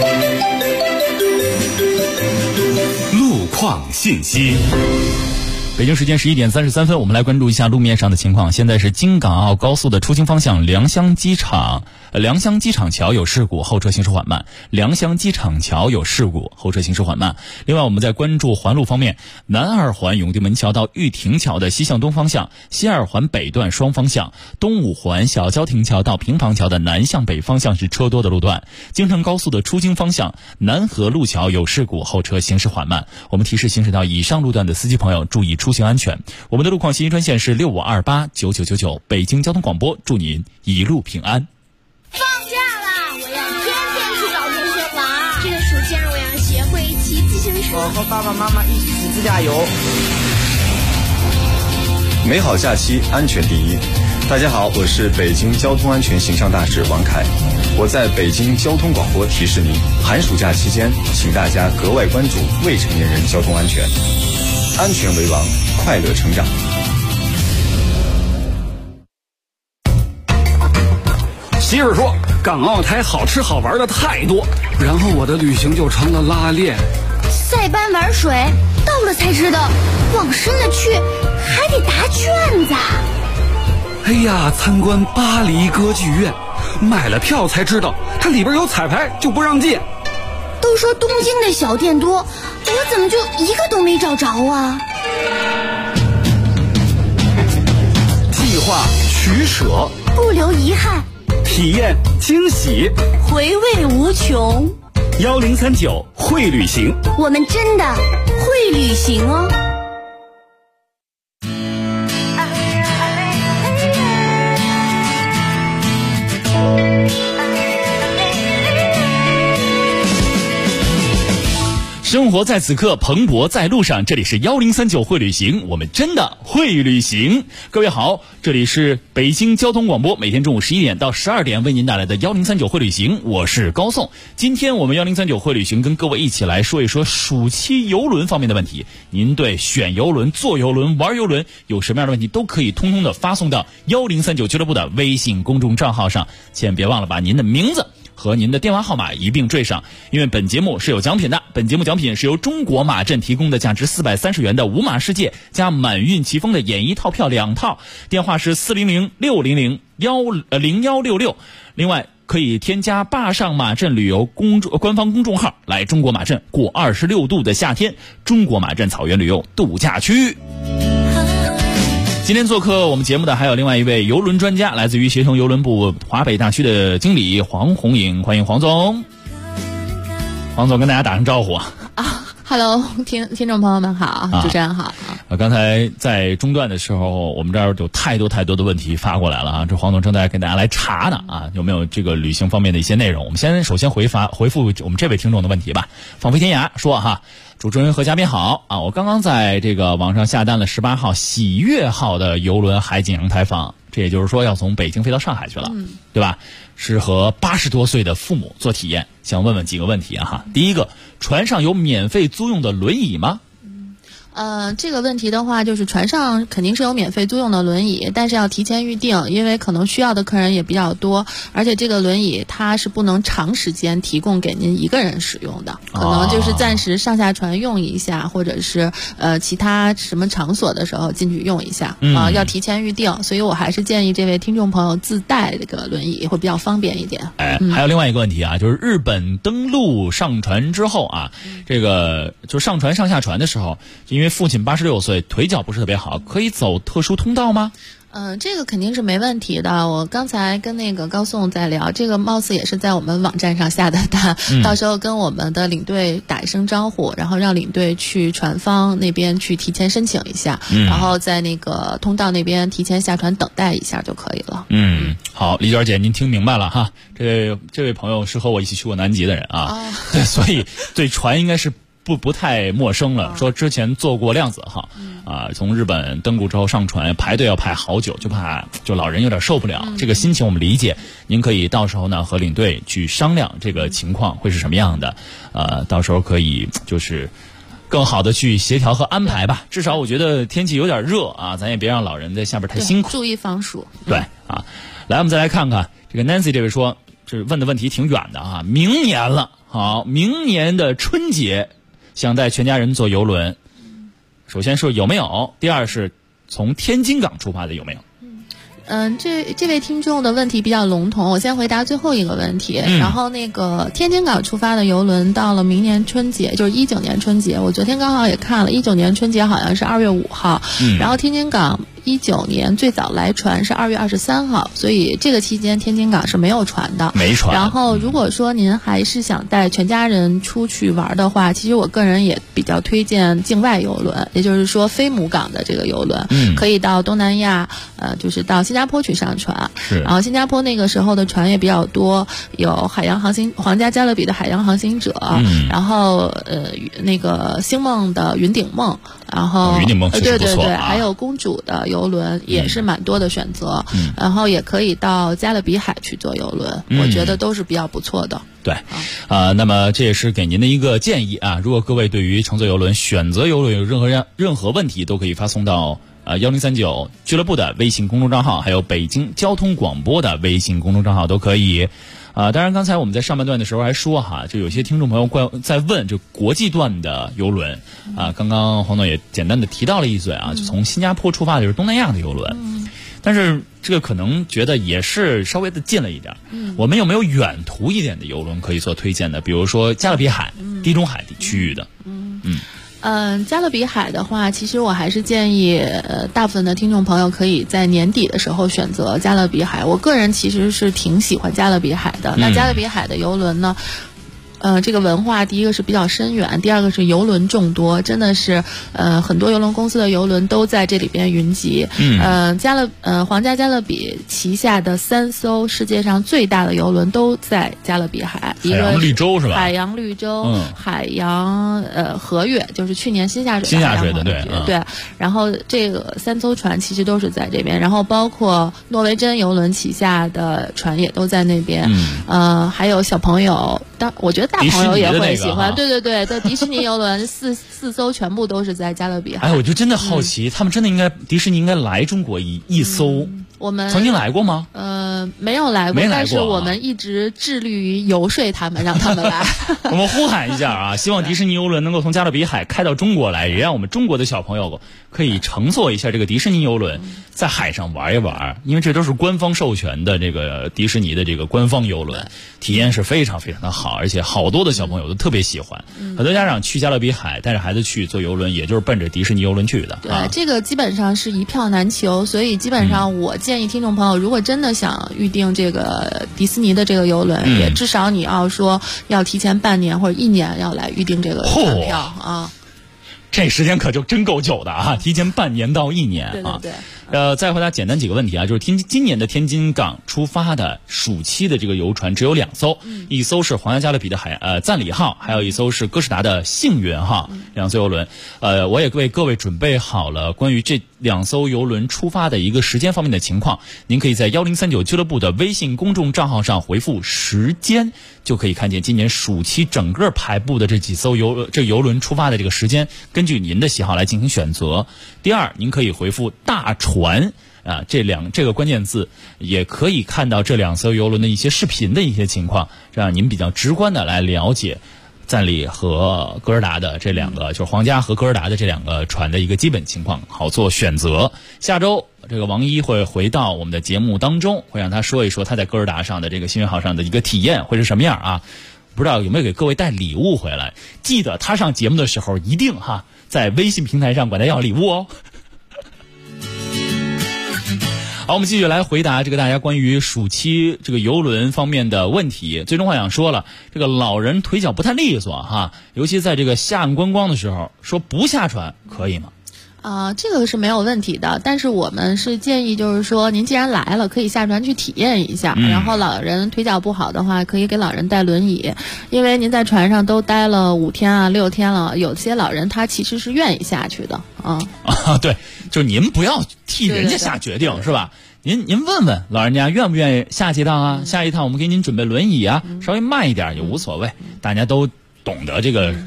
1258。路况信息。 北京时间11点33分，我们来关注一下路面上的情况。现在是京港澳高速的出京方向良乡机场桥有事故，后车行驶缓慢。良乡机场桥有事故，后车行驶缓慢。另外，我们在关注环路方面，南二环永定门桥到玉亭桥的西向东方向，西二环北段双方向，东五环小郊亭桥到平房桥的南向北方向是车多的路段。京承高速的出京方向，南河路桥有事故，后车行驶缓慢。我们提示行驶到以上路段的司机朋友注意出行安全。我们的路况信息专线是65289999，北京交通广播，祝您一路平安。 放假啦，我要天天去找同学玩。这个暑假我要学会骑自行车。 我和爸爸妈妈一起去自驾游。 美好假期，安全第一。大家好，我是北京交通安全形象大使王凯。我在北京交通广播提示您，寒暑假期间，请大家格外关注未成年人交通安全，安全为王，快乐成长。 媳妇说，港澳台好吃好玩的太多，然后我的旅行就成了拉练。 塞班玩水，到了才知道，往深了去还得答卷子。 哎呀，参观巴黎歌剧院，买了票才知道它里边有彩排，就不让进。 都说东京的小店多，我怎么就一个都没找着啊？ 计划取舍， 不留遗憾， 体验惊喜， 回味无穷。 1039会旅行， 我们真的会旅行哦。 生活在此刻，蓬勃在路上。这里是1039会旅行，我们真的会旅行。各位好，这里是北京交通广播，每天中午11点到12点为您带来的1039会旅行，我是高颂。今天我们1039会旅行跟各位一起来说一说暑期邮轮方面的问题。您对选邮轮、坐邮轮、玩邮轮有什么样的问题，都可以通通的发送到1039俱乐部的微信公众账号上，千万别忘了把您的名字和您的电话号码一并缀上，因为本节目是有奖品的。本节目奖品是由中国马镇提供的价值430元的五马世界加满运奇峰的演艺套票2套，电话是400-600-0166。另外可以添加坝上马镇旅游官方公众号，来中国马镇过26度的夏天，中国马镇草原旅游度假区。今天做客我们节目的还有另外一位邮轮专家，来自于携程邮轮部华北大区的经理黄红颖，欢迎黄总。黄总跟大家打声招呼啊。 Hello， 听众朋友们好，主持人好。 刚才在中段的时候，我们这儿有太多的问题发过来了啊，这黄总正在给大家来查呢啊，有没有这个旅行方面的一些内容？我们首先回复我们这位听众的问题吧。放飞天涯说哈，主持人和嘉宾好啊，我刚刚在这个网上下单了18号喜悦号的邮轮海景阳台房，这也就是说要从北京飞到上海去了，对吧？是和80多岁的父母做体验，想问问几个问题啊哈。第一个，船上有免费租用的轮椅吗？ 这个问题的话，就是船上肯定是有免费租用的轮椅，但是要提前预定，因为可能需要的客人也比较多，而且这个轮椅它是不能长时间提供给您一个人使用的，可能就是暂时上下船用一下，或者是其他什么场所的时候进去用一下啊，要提前预定，所以我还是建议这位听众朋友自带这个轮椅会比较方便一点。 还有另外一个问题啊，就是日本登陆上船之后啊，这个就上船上下船的时候，因为父亲86岁，腿脚不是特别好，可以走特殊通道吗？ 这个肯定是没问题的。我刚才跟那个高颂在聊，这个貌似也是在我们网站上下的单，到时候跟我们的领队打一声招呼，然后让领队去船方那边去提前申请一下，然后在那个通道那边提前下船等待一下就可以了。 好，李娟姐您听明白了哈，这位朋友是和我一起去过南极的人啊，对，所以对船应该是不太陌生了，说之前坐过量子号，从日本登陆之后上船排队要排好久，就怕老人有点受不了，这个心情我们理解，您可以到时候呢和领队去商量这个情况会是什么样的，到时候可以就是更好的去协调和安排吧。至少我觉得天气有点热啊，咱也别让老人在下边太辛苦， 注意防暑。 对啊，来我们再来看看这个 Nancy 这位说，这问的问题挺远的啊，明年了，好，明年的春节想带全家人坐邮轮， 首先是有没有，第二是从天津港出发的有没有？ 这位听众的问题比较笼统，我先回答最后一个问题。然后那个天津港出发的邮轮到了明年春节，就是19年春节，我昨天刚好也看了，19年春节好像是2月5号，然后天津港19年最早来船是2月23号，所以这个期间天津港是没有船的， 没船。 然后如果说您还是想带全家人出去玩的话，其实我个人也比较推荐境外邮轮，也就是说非母港的这个邮轮，可以到东南亚，就是到新加坡去上船。 是。 然后新加坡那个时候的船也比较多，有海洋航行皇家加勒比的海洋航行者，然后那个星梦的云顶梦，然后云顶梦确实不错， 对，还有公主的邮轮也是蛮多的选择，然后也可以到加勒比海去坐邮轮，我觉得都是比较不错的。 对，那么这也是给您的一个建议啊。如果各位对于乘坐邮轮、选择邮轮有任何问题，都可以发送到1039俱乐部的微信公众账号，还有北京交通广播的微信公众账号都可以。当然刚才我们在上半段的时候还说哈，就有些听众朋友在问就国际段的邮轮刚刚黄总也简单的提到了一嘴就从新加坡出发的就是东南亚的邮轮，但是这个可能觉得也是稍微的近了一点。我们有没有远途一点的邮轮可以做推荐的？比如说加勒比海、地中海区域的。 加勒比海的话，其实我还是建议大部分的听众朋友可以在年底的时候选择加勒比海。我个人其实是挺喜欢加勒比海的。那加勒比海的邮轮呢，这个文化第一个是比较深远，第二个是邮轮众多，真的是很多邮轮公司的邮轮都在这里边云集。皇家加勒比旗下的3艘世界上最大的邮轮都在加勒比海， 海洋绿洲是吧？ 海洋绿洲，海洋和悦，就是去年新下水的对。然后这个3艘船其实都是在这边，然后包括诺维珍邮轮旗下的船也都在那边。还有小朋友，我觉得大朋友也会喜欢，对，在迪士尼邮轮四艘全部都是在加勒比海。 我就真的好奇，他们真的迪士尼应该来中国一艘。 我们曾经来过吗？ 没有来过，但是我们一直致力于游说他们，让他们来。 我们呼喊一下希望迪士尼邮轮能够从加勒比海开到中国来，也让我们中国的小朋友可以乘坐一下这个迪士尼邮轮，在海上玩一玩，因为这都是官方授权的这个迪士尼的这个官方邮轮，体验是非常非常的好，而且好多的小朋友都特别喜欢。很多家长去加勒比海带着孩子去坐邮轮，也就是奔着迪士尼邮轮去的。 对，这个基本上是一票难求，所以基本上我建议听众朋友，如果真的想预定这个迪士尼的这个邮轮，也至少你要提前半年或者1年要来预定这个船票这时间可就真够久的提前半年到1年对。 再回答简单几个问题就是今年的天津港出发的暑期的这个邮船只有2艘，一艘是皇家加勒比的赞里号，还有一艘是哥斯达的幸运号，2艘邮轮。我也为各位准备好了关于这2艘邮轮出发的一个时间方面的情况，您可以在1039俱乐部的微信公众账号上回复时间，就可以看见今年暑期整个排布的这几艘邮轮出发的这个时间，根据您的喜好来进行选择。第二，您可以回复大船这个关键字，也可以看到这2艘邮轮的一些视频的一些情况，让您比较直观的来了解赞里和哥尔达的这2个，就是皇家和哥尔达的这2个船的一个基本情况，好做选择。下周这个王一会回到我们的节目当中，会让他说一说他在哥尔达上的这个幸运号上的一个体验会是什么样不知道有没有给各位带礼物回来？记得他上节目的时候一定在微信平台上管他要礼物好，我们继续来回答这个大家关于暑期这个邮轮方面的问题。最终幻想说了，这个老人腿脚不太利索尤其在这个下岸观光的时候，说不下船可以吗？ 这个是没有问题的，但是我们是建议就是说，您既然来了，可以下船去体验一下。然后老人腿脚不好的话，可以给老人带轮椅，因为您在船上都待了5天6天了，有些老人他其实是愿意下去的对，就是您不要替人家下决定，是吧？您问问老人家愿不愿意下几趟下一趟我们给您准备轮椅稍微慢一点也无所谓，大家都懂得这个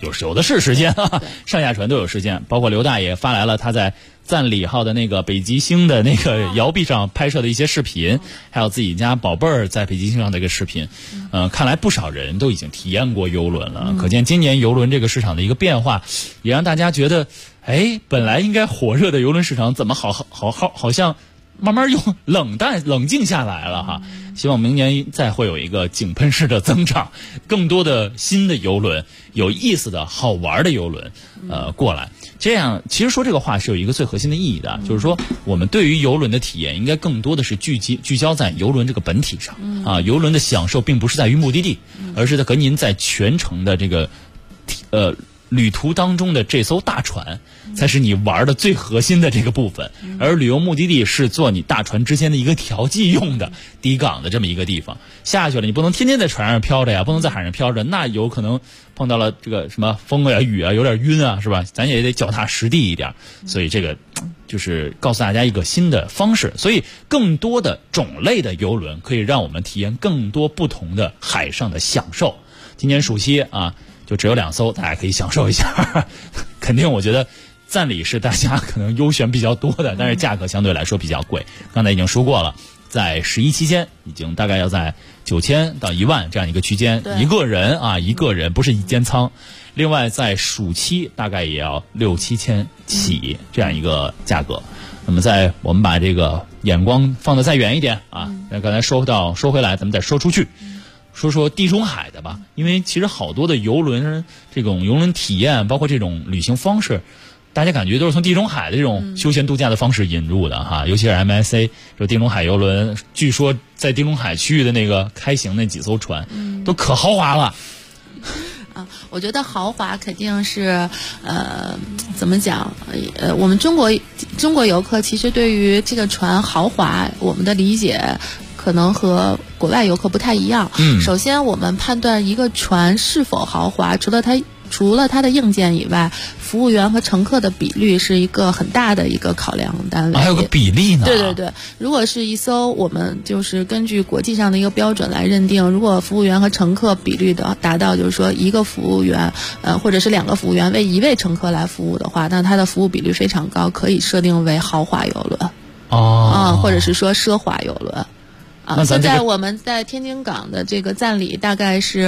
有的是时间啊，上下船都有时间。包括刘大爷发来了他在赞礼号的那个北极星的那个摇臂上拍摄的一些视频，还有自己家宝贝儿在北极星上的一个视频。看来不少人都已经体验过邮轮了，可见今年邮轮这个市场的一个变化，也让大家觉得，本来应该火热的邮轮市场怎么好像慢慢又冷静下来了哈。希望明年再会有一个井喷式的增长，更多的新的邮轮，有意思的好玩的邮轮过来。这样其实说这个话是有一个最核心的意义的，就是说我们对于邮轮的体验应该更多的是聚焦在邮轮这个本体上啊。邮轮的享受并不是在于目的地，而是和您在全程的这个旅途当中的这艘大船才是你玩的最核心的这个部分，而旅游目的地是做你大船之间的一个调剂用的抵港的这么一个地方。下去了你不能天天在船上飘着呀，不能在海上飘着，那有可能碰到了这个什么风啊雨啊有点晕啊，是吧？咱也得脚踏实地一点。所以这个就是告诉大家一个新的方式，所以更多的种类的邮轮可以让我们体验更多不同的海上的享受。今年暑期啊就只有2艘，大家可以享受一下。肯定我觉得赞礼是大家可能优选比较多的，但是价格相对来说比较贵。刚才已经说过了，在11期间已经大概要在9000到1万这样一个区间，一个人不是一间舱。另外在暑期大概也要6-7千起这样一个价格。那么我们把这个眼光放得再远一点啊，那刚才说回来，咱们再说出去。说地中海的吧，因为其实好多的邮轮这种邮轮体验，包括这种旅行方式，大家感觉都是从地中海的这种休闲度假的方式引入的哈。尤其是 MSC 这地中海邮轮，据说在地中海区域的那个开行那几艘船，都可豪华了。 我觉得豪华肯定是怎么讲？我们中国游客其实对于这个船豪华，我们的理解可能和国外游客不太一样。首先我们判断一个船是否豪华，除了它的硬件以外，服务员和乘客的比率是一个很大的一个考量单位。 还有个比例呢？ 对，如果是一艘我们就是根据国际上的一个标准来认定，如果服务员和乘客比率的达到，就是说一个服务员或者是2个服务员为1位乘客来服务的话，那它的服务比率非常高，可以设定为豪华邮轮或者是说奢华邮轮。现在我们在天津港的这个赞礼大概是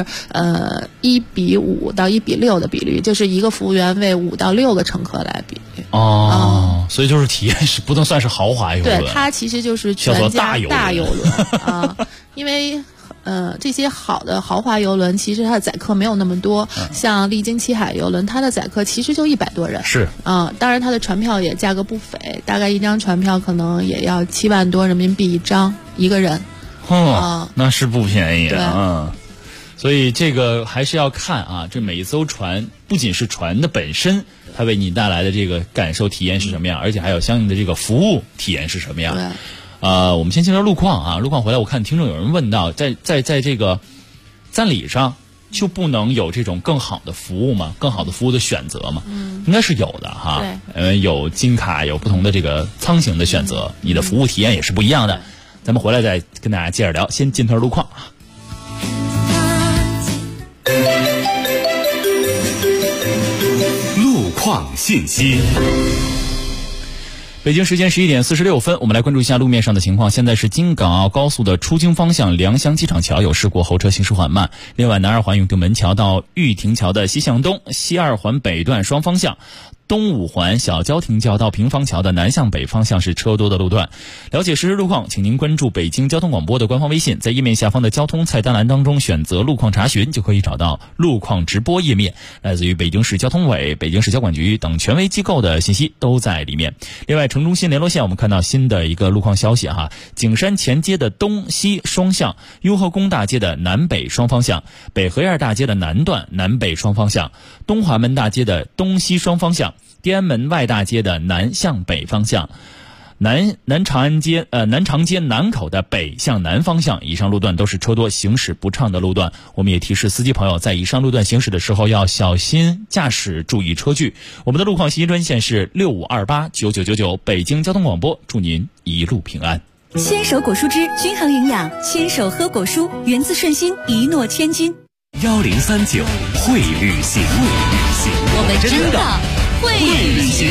1:5到1:6的比率，就是一个服务员为5到6个乘客来比。 所以就是体验是不能算是豪华邮轮， 对，它其实就是全家大邮轮因为这些好的豪华邮轮其实它的载客没有那么多，像丽晶七海邮轮它的载客其实就100多人。是当然它的船票也价格不菲，大概一张船票可能也要7万多人民币一张一个人。 那是不便宜啊。所以这个还是要看啊，这每一艘船不仅是船的本身它为你带来的这个感受体验是什么样，而且还有相应的这个服务体验是什么样。我们先介绍路况啊。路况回来，我看听众有人问到，在这个赞礼上就不能有这种更好的服务吗？更好的服务的选择吗？应该是有的哈。有金卡，有不同的这个舱型的选择，你的服务体验也是不一样的。咱们回来再跟大家接着聊，先进段路况啊。 路况信息。 北京时间11点46分，我们来关注一下路面上的情况。现在是京港澳高速的出京方向良乡机场桥有事故，后车行驶缓慢。另外，南二环永定门桥到玉亭桥的西向东、西二环北段双方向，东五环小交亭桥到平房桥的南向北方向是车多的路段。了解实时路况，请您关注北京交通广播的官方微信，在页面下方的交通菜单栏当中选择路况查询，就可以找到路况直播页面。来自于北京市交通委、北京市交管局等权威机构的信息都在里面。另外，城中新联络线我们看到新的一个路况消息哈，景山前街的东西双向，雍和宫大街的南北双方向，北河沿大街的南段南北双方向，东华门大街的东西双方向，天安门外大街的南向北方向，南长街南口的北向南方向，以上路段都是车多行驶不畅的路段。我们也提示司机朋友在以上路段行驶的时候要小心驾驶，注意车距。我们的路况信息专线是65289999，北京交通广播，祝您一路平安。 牵手果蔬汁均衡营养，牵手喝果蔬，源自顺心，一诺千金。 1039 会旅行， 我们真的会旅行。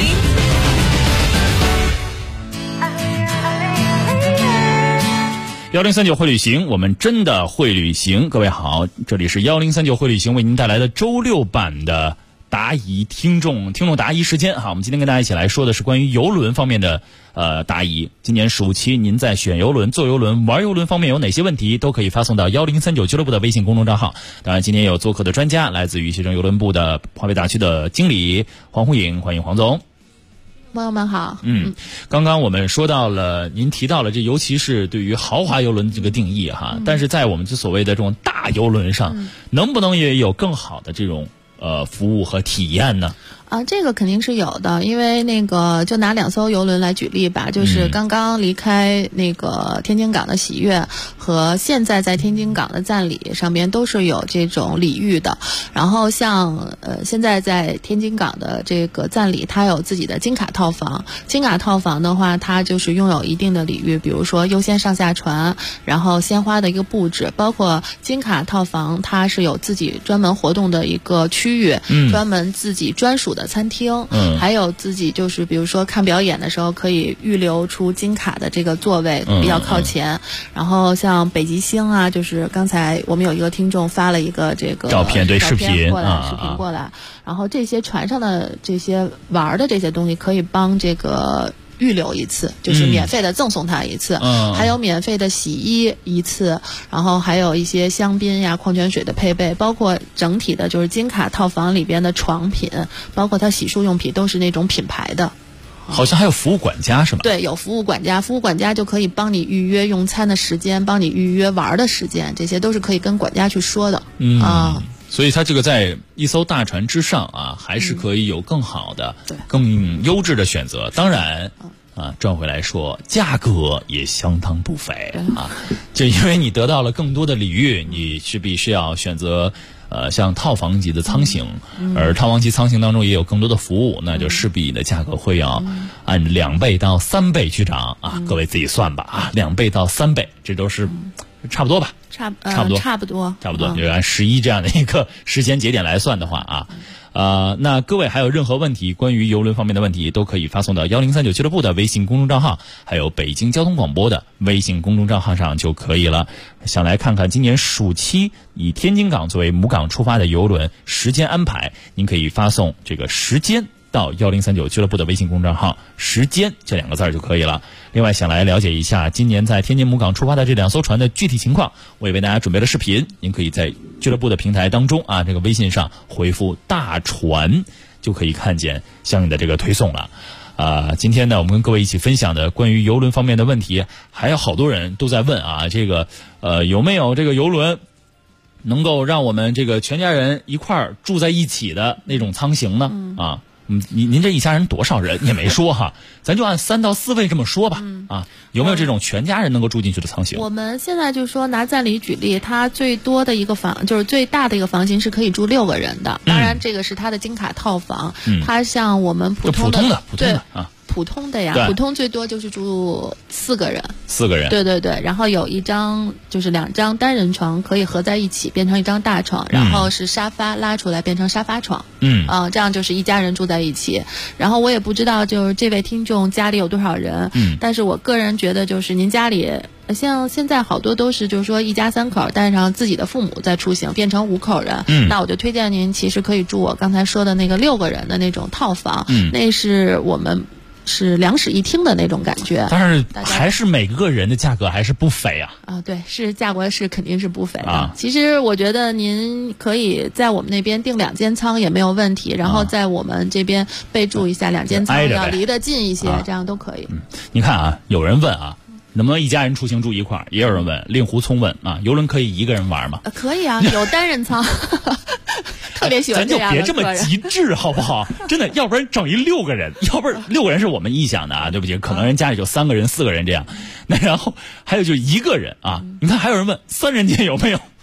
1039会旅行，我们真的会旅行。各位好，这里是1039会旅行为您带来的周六版的答疑听众答疑时间哈。我们今天跟大家一起来说的是关于邮轮方面的答疑。今年暑期您在选邮轮、坐邮轮、玩邮轮方面有哪些问题，都可以发送到1039俱乐部的微信公众账号。当然今天有做客的专家，来自于携程邮轮部的华北大区的经理黄红颖，欢迎黄总。 朋友们好。 刚刚我们说到了，您提到了这，尤其是对于豪华邮轮这个定义哈，但是在我们所谓的这种大邮轮上，能不能也有更好的这种服务和体验呢？ 这个肯定是有的，因为就拿2艘邮轮来举例吧，就是刚刚离开天津港的喜悦和现在在天津港的赞礼上面都是有这种礼遇的。然后像现在在天津港的这个赞礼，它有自己的金卡套房。金卡套房的话，它就是拥有一定的礼遇，比如说优先上下船，然后鲜花的一个布置，包括金卡套房它是有自己专门活动的一个区域，专门自己专属的餐厅，还有自己就是比如说看表演的时候可以预留出金卡的这个座位，比较靠前。然后像北极星啊，就是刚才我们有一个听众发了一个这个照片视频过来，然后这些船上的这些玩的这些东西可以帮这个预留一次，就是免费的赠送他一次，还有免费的洗衣一次，然后还有一些香槟呀、矿泉水的配备，包括整体的就是金卡套房里边的床品，包括它洗漱用品都是那种品牌的。 好像还有服务管家是吧？ 对，有服务管家，服务管家就可以帮你预约用餐的时间，帮你预约玩的时间，这些都是可以跟管家去说的。 所以它这个在一艘大船之上啊，还是可以有更好的、更优质的选择。当然转回来说，价格也相当不菲啊。就因为你得到了更多的礼遇，你势必是要选择像套房级的舱型，而套房级舱型当中也有更多的服务，那就势必的价格会要按2倍到3倍去涨啊。各位自己算吧啊，2倍到3倍，这都是差不多吧？差不多，就按11这样的一个时间节点来算的话啊。那各位还有任何问题，关于邮轮方面的问题，都可以发送到1039俱乐部的微信公众账号，还有北京交通广播的微信公众账号上就可以了。想来看看今年暑期以天津港作为母港出发的邮轮时间安排，您可以发送这个时间到1039俱乐部的微信公众账号，时间这2个字就可以了。另外想来了解一下今年在天津母港出发的这2艘船的具体情况，我也为大家准备了视频，您可以在俱乐部的平台当中这个微信上回复大船，就可以看见相应的这个推送了。今天呢，我们跟各位一起分享的关于邮轮方面的问题，还有好多人都在问这个有没有这个邮轮能够让我们这个全家人一块儿住在一起的那种舱型呢？您这一家人多少人也没说哈，咱就按3到4位这么说吧。有没有这种全家人能够住进去的舱型？ 我们现在就说拿赞礼举例，它最多的一个就是最大的一个房型是可以住6个人的。当然这个是它的金卡套房，它像我们普通的普通的呀，普通最多就是住4个人。对，然后有就是2张单人床可以合在一起变成一张大床，然后是沙发拉出来变成沙发床。这样就是一家人住在一起。然后我也不知道就是这位听众家里有多少人，但是我个人觉得就是您家里像现在好多都是就是说一家3口带上自己的父母在出行变成5口人，那我就推荐您其实可以住我刚才说的那个6个人的那种套房，那是我们是2室1厅的那种感觉， 但是还是每个人的价格还是不菲对，是价格是肯定是不菲的。其实我觉得您可以在我们那边订2间舱也没有问题，然后在我们这边备注一下2间舱要离得近一些，这样都可以。 你看有人问能不能一家人出行住一块儿？也有人问，令狐聪问邮轮可以1个人玩吗？ 可以有单人舱。特别喜欢这样的， 咱就别这么极致好不好？真的，要不然整一6个人，要不然6个人是我们臆想的对不起，可能人家里就3个人4个人这样。那然后还有就1个人你看还有人问3人间有没有？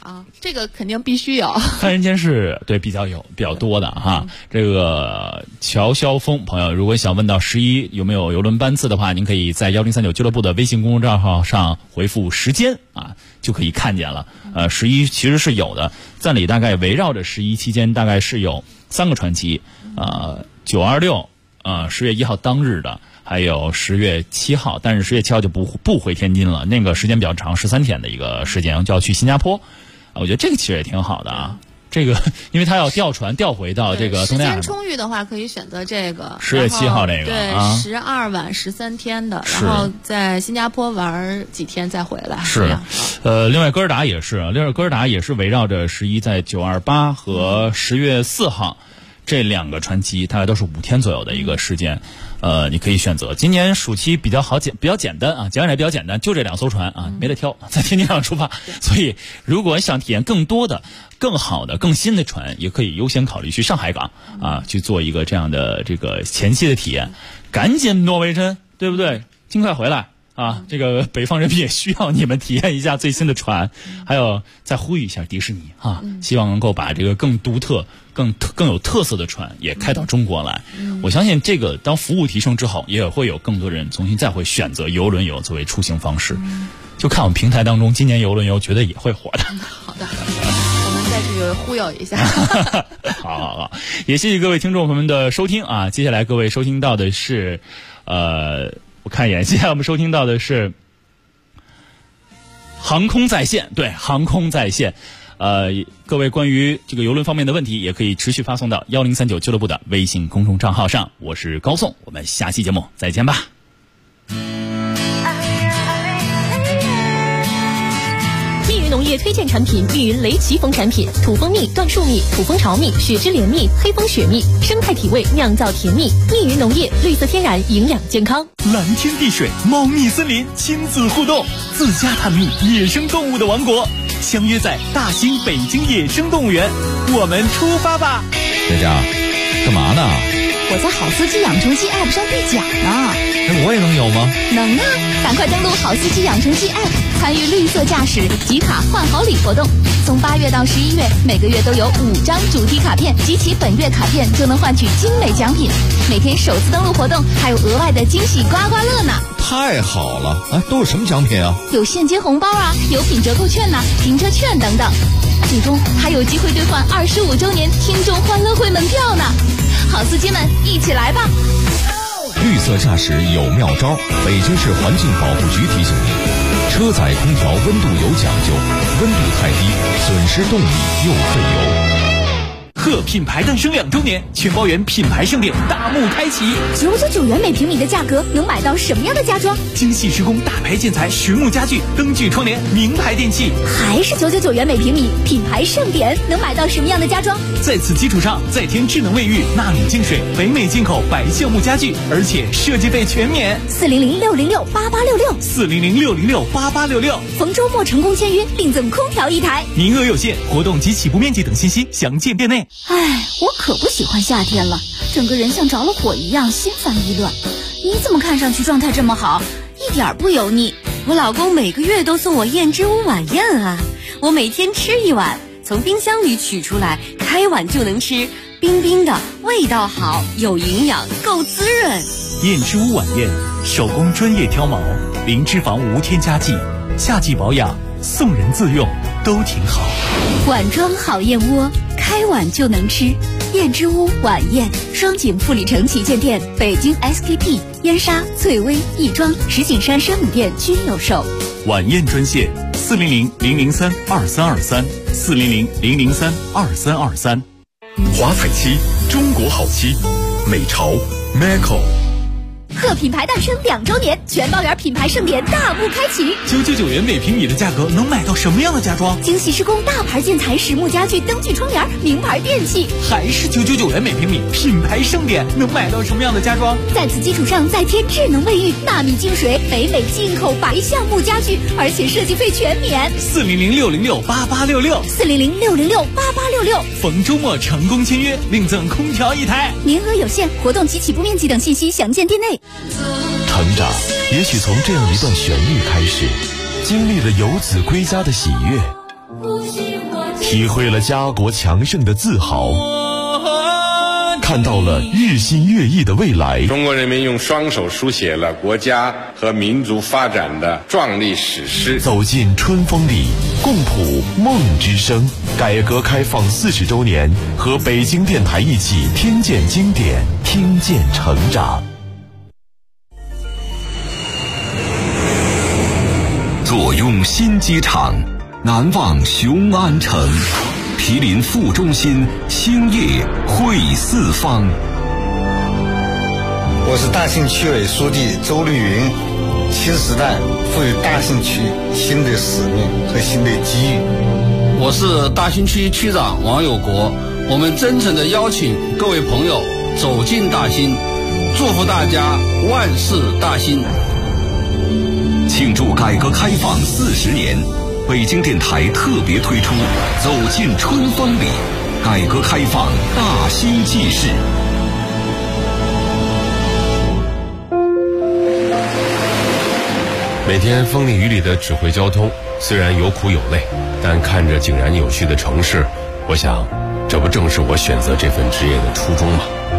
啊，这个肯定必须有。 看人间是对比较多的哈。这个乔霄峰朋友，如果想问到11有没有邮轮班次的话，您可以在1039俱乐部的微信公众账号上回复时间啊，就可以看见了。11其实是有的，赞里大概围绕着11期间大概是有3个传奇，926，10月1号当日的。还有10月7号，但是10月7号就不回天津了，那个时间比较长，13天的一个时间就要去新加坡，我觉得这个其实也挺好的啊。这个因为他要调船调回到这个东南亚， 时间充裕的话可以选择这个 10月7号这个， 对，12晚13天的，然后在新加坡玩几天再回来。 是，另外哥尔达也是围绕着11在928和10月4号。这2个船期大概都是5天左右的一个时间，你可以选择。今年暑期比较简单啊，讲起来比较简单，就这2艘船啊，没得挑，在天津港出发。所以，如果想体验更多的、更好的、更新的船，也可以优先考虑去上海港啊，去做一个这样的这个前期的体验。赶紧挪威珍，对不对？尽快回来。啊，这个北方人民也需要你们体验一下最新的船，还有再呼吁一下迪士尼啊，希望能够把这个更独特、更有特色的船也开到中国来。我相信这个当服务提升之后，也会有更多人重新再会选择邮轮游作为出行方式。就看我们平台当中今年邮轮游觉得也会火的。 好的，我们再去忽悠一下。 好，也谢谢各位听众朋友们的收听啊！接下来各位收听到的是我看一眼，接下来我们收听到的是航空在线，对，航空在线。各位关于这个邮轮方面的问题，也可以持续发送到1039俱乐部的微信公众账号上。我是高颂，我们下期节目再见吧。 密云农业推荐产品：密云雷奇蜂产品，土蜂蜜、椴树蜜、土蜂巢蜜、雪之莲蜜、黑蜂雪蜜，生态体味，酿造甜蜜。密云农业，绿色天然，营养健康。 蓝天碧水，猫蜜森林，亲子互动，自家探秘野生动物的王国，相约在大兴北京野生动物园，我们出发吧！ 佳佳，干嘛呢？ 我在好司机养成记 App 上兑奖呢。 那我也能有吗？ 能啊！赶快登录好司机养成记 App， 参与绿色驾驶集卡换好礼活动。从8月到11月，每个月都有5张主题卡片，集齐本月卡片就能换取精美奖品。每天首次登录活动还有额外的惊喜刮刮乐呢！ 太好了！都有什么奖品啊？ 有现金红包啊，有品折扣券呐，停车券等等。最终还有机会兑换25周年听众欢乐会门票呢！好司机们，一起来吧！ 绿色驾驶有妙招，北京市环境保护局提醒您：车载空调温度有讲究，温度太低，损失动力又费油。 贺品牌诞生2周年，全包园品牌盛典大幕开启 ，999元每平米的价格能买到什么样的家装？ 精细施工大牌建材实木家具，灯具窗帘名牌电器， 还是999元每平米，品牌盛典能买到什么样的家装？ 在此基础上再添智能卫浴、纳米净水、北美进口白橡木家具，而且设计费全免。 400-606-8866，400-606-8866，逢周末成功签约，另赠空调1台， 名额有限，活动及起步面积等信息详见店内。 哎，我可不喜欢夏天了，整个人像着了火一样，心烦意乱。你怎么看上去状态这么好，一点不油腻？ 我老公每个月都送我燕之屋晚宴啊，我每天吃1碗，从冰箱里取出来，开碗就能吃，冰冰的，味道好，有营养，够滋润。 燕之屋晚宴，手工专业挑毛，零脂肪无添加剂，夏季保养，送人自用都挺好。 碗装好燕窝，开碗就能吃。燕之屋晚宴，双井富力城旗舰店、北京 SKP、燕莎、翠微、亦庄、石景山生母店均有售。 晚宴专线400-003-2323，400-003-2323。 华彩漆，中国好漆，美潮 Maco。 贺品牌诞生2周年，全包园品牌盛典大幕开启 ，999元每平米的价格能买到什么样的家装？ 精细施工大牌建材实木家具、灯具窗帘、名牌电器， 还是999元每平米，品牌盛典能买到什么样的家装？ 在此基础上再添智能卫浴、纳米净水、北美进口白橡木家具，而且设计费全免。 400-606-8866，400-606-8866，逢周末成功签约，另赠空调1台， 名额有限，活动及起步面积等信息详见店内。 成长也许从这样一段旋律开始，经历了游子归家的喜悦， 体会了家国强盛的自豪，看到了日新月异的未来。 中国人民用双手书写了国家和民族发展的壮丽史诗。 走进春风里，共谱梦之声。改革开放40周年，和北京电台一起听见经典，听见成长。 坐拥新机场，难忘雄安城。毗邻副中心，兴业汇四方。 我是大兴区委书记周绿云。新时代赋予大兴区新的使命和新的机遇。 我是大兴区区长王有国。我们真诚地邀请各位朋友走进大兴，祝福大家万事大兴。 庆祝改革开放40年，北京电台特别推出走进春风里，改革开放大兴纪事。 每天风里雨里的指挥交通，虽然有苦有累，但看着井然有序的城市，我想这不正是我选择这份职业的初衷吗？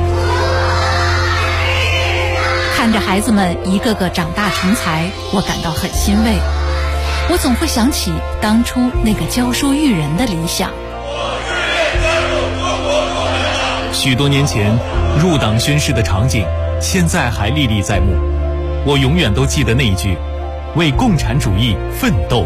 看着孩子们一个个长大成才，我感到很欣慰。我总会想起当初那个教书育人的理想。 许多年前入党宣誓的场景，现在还历历在目。我永远都记得那一句：为共产主义奋斗。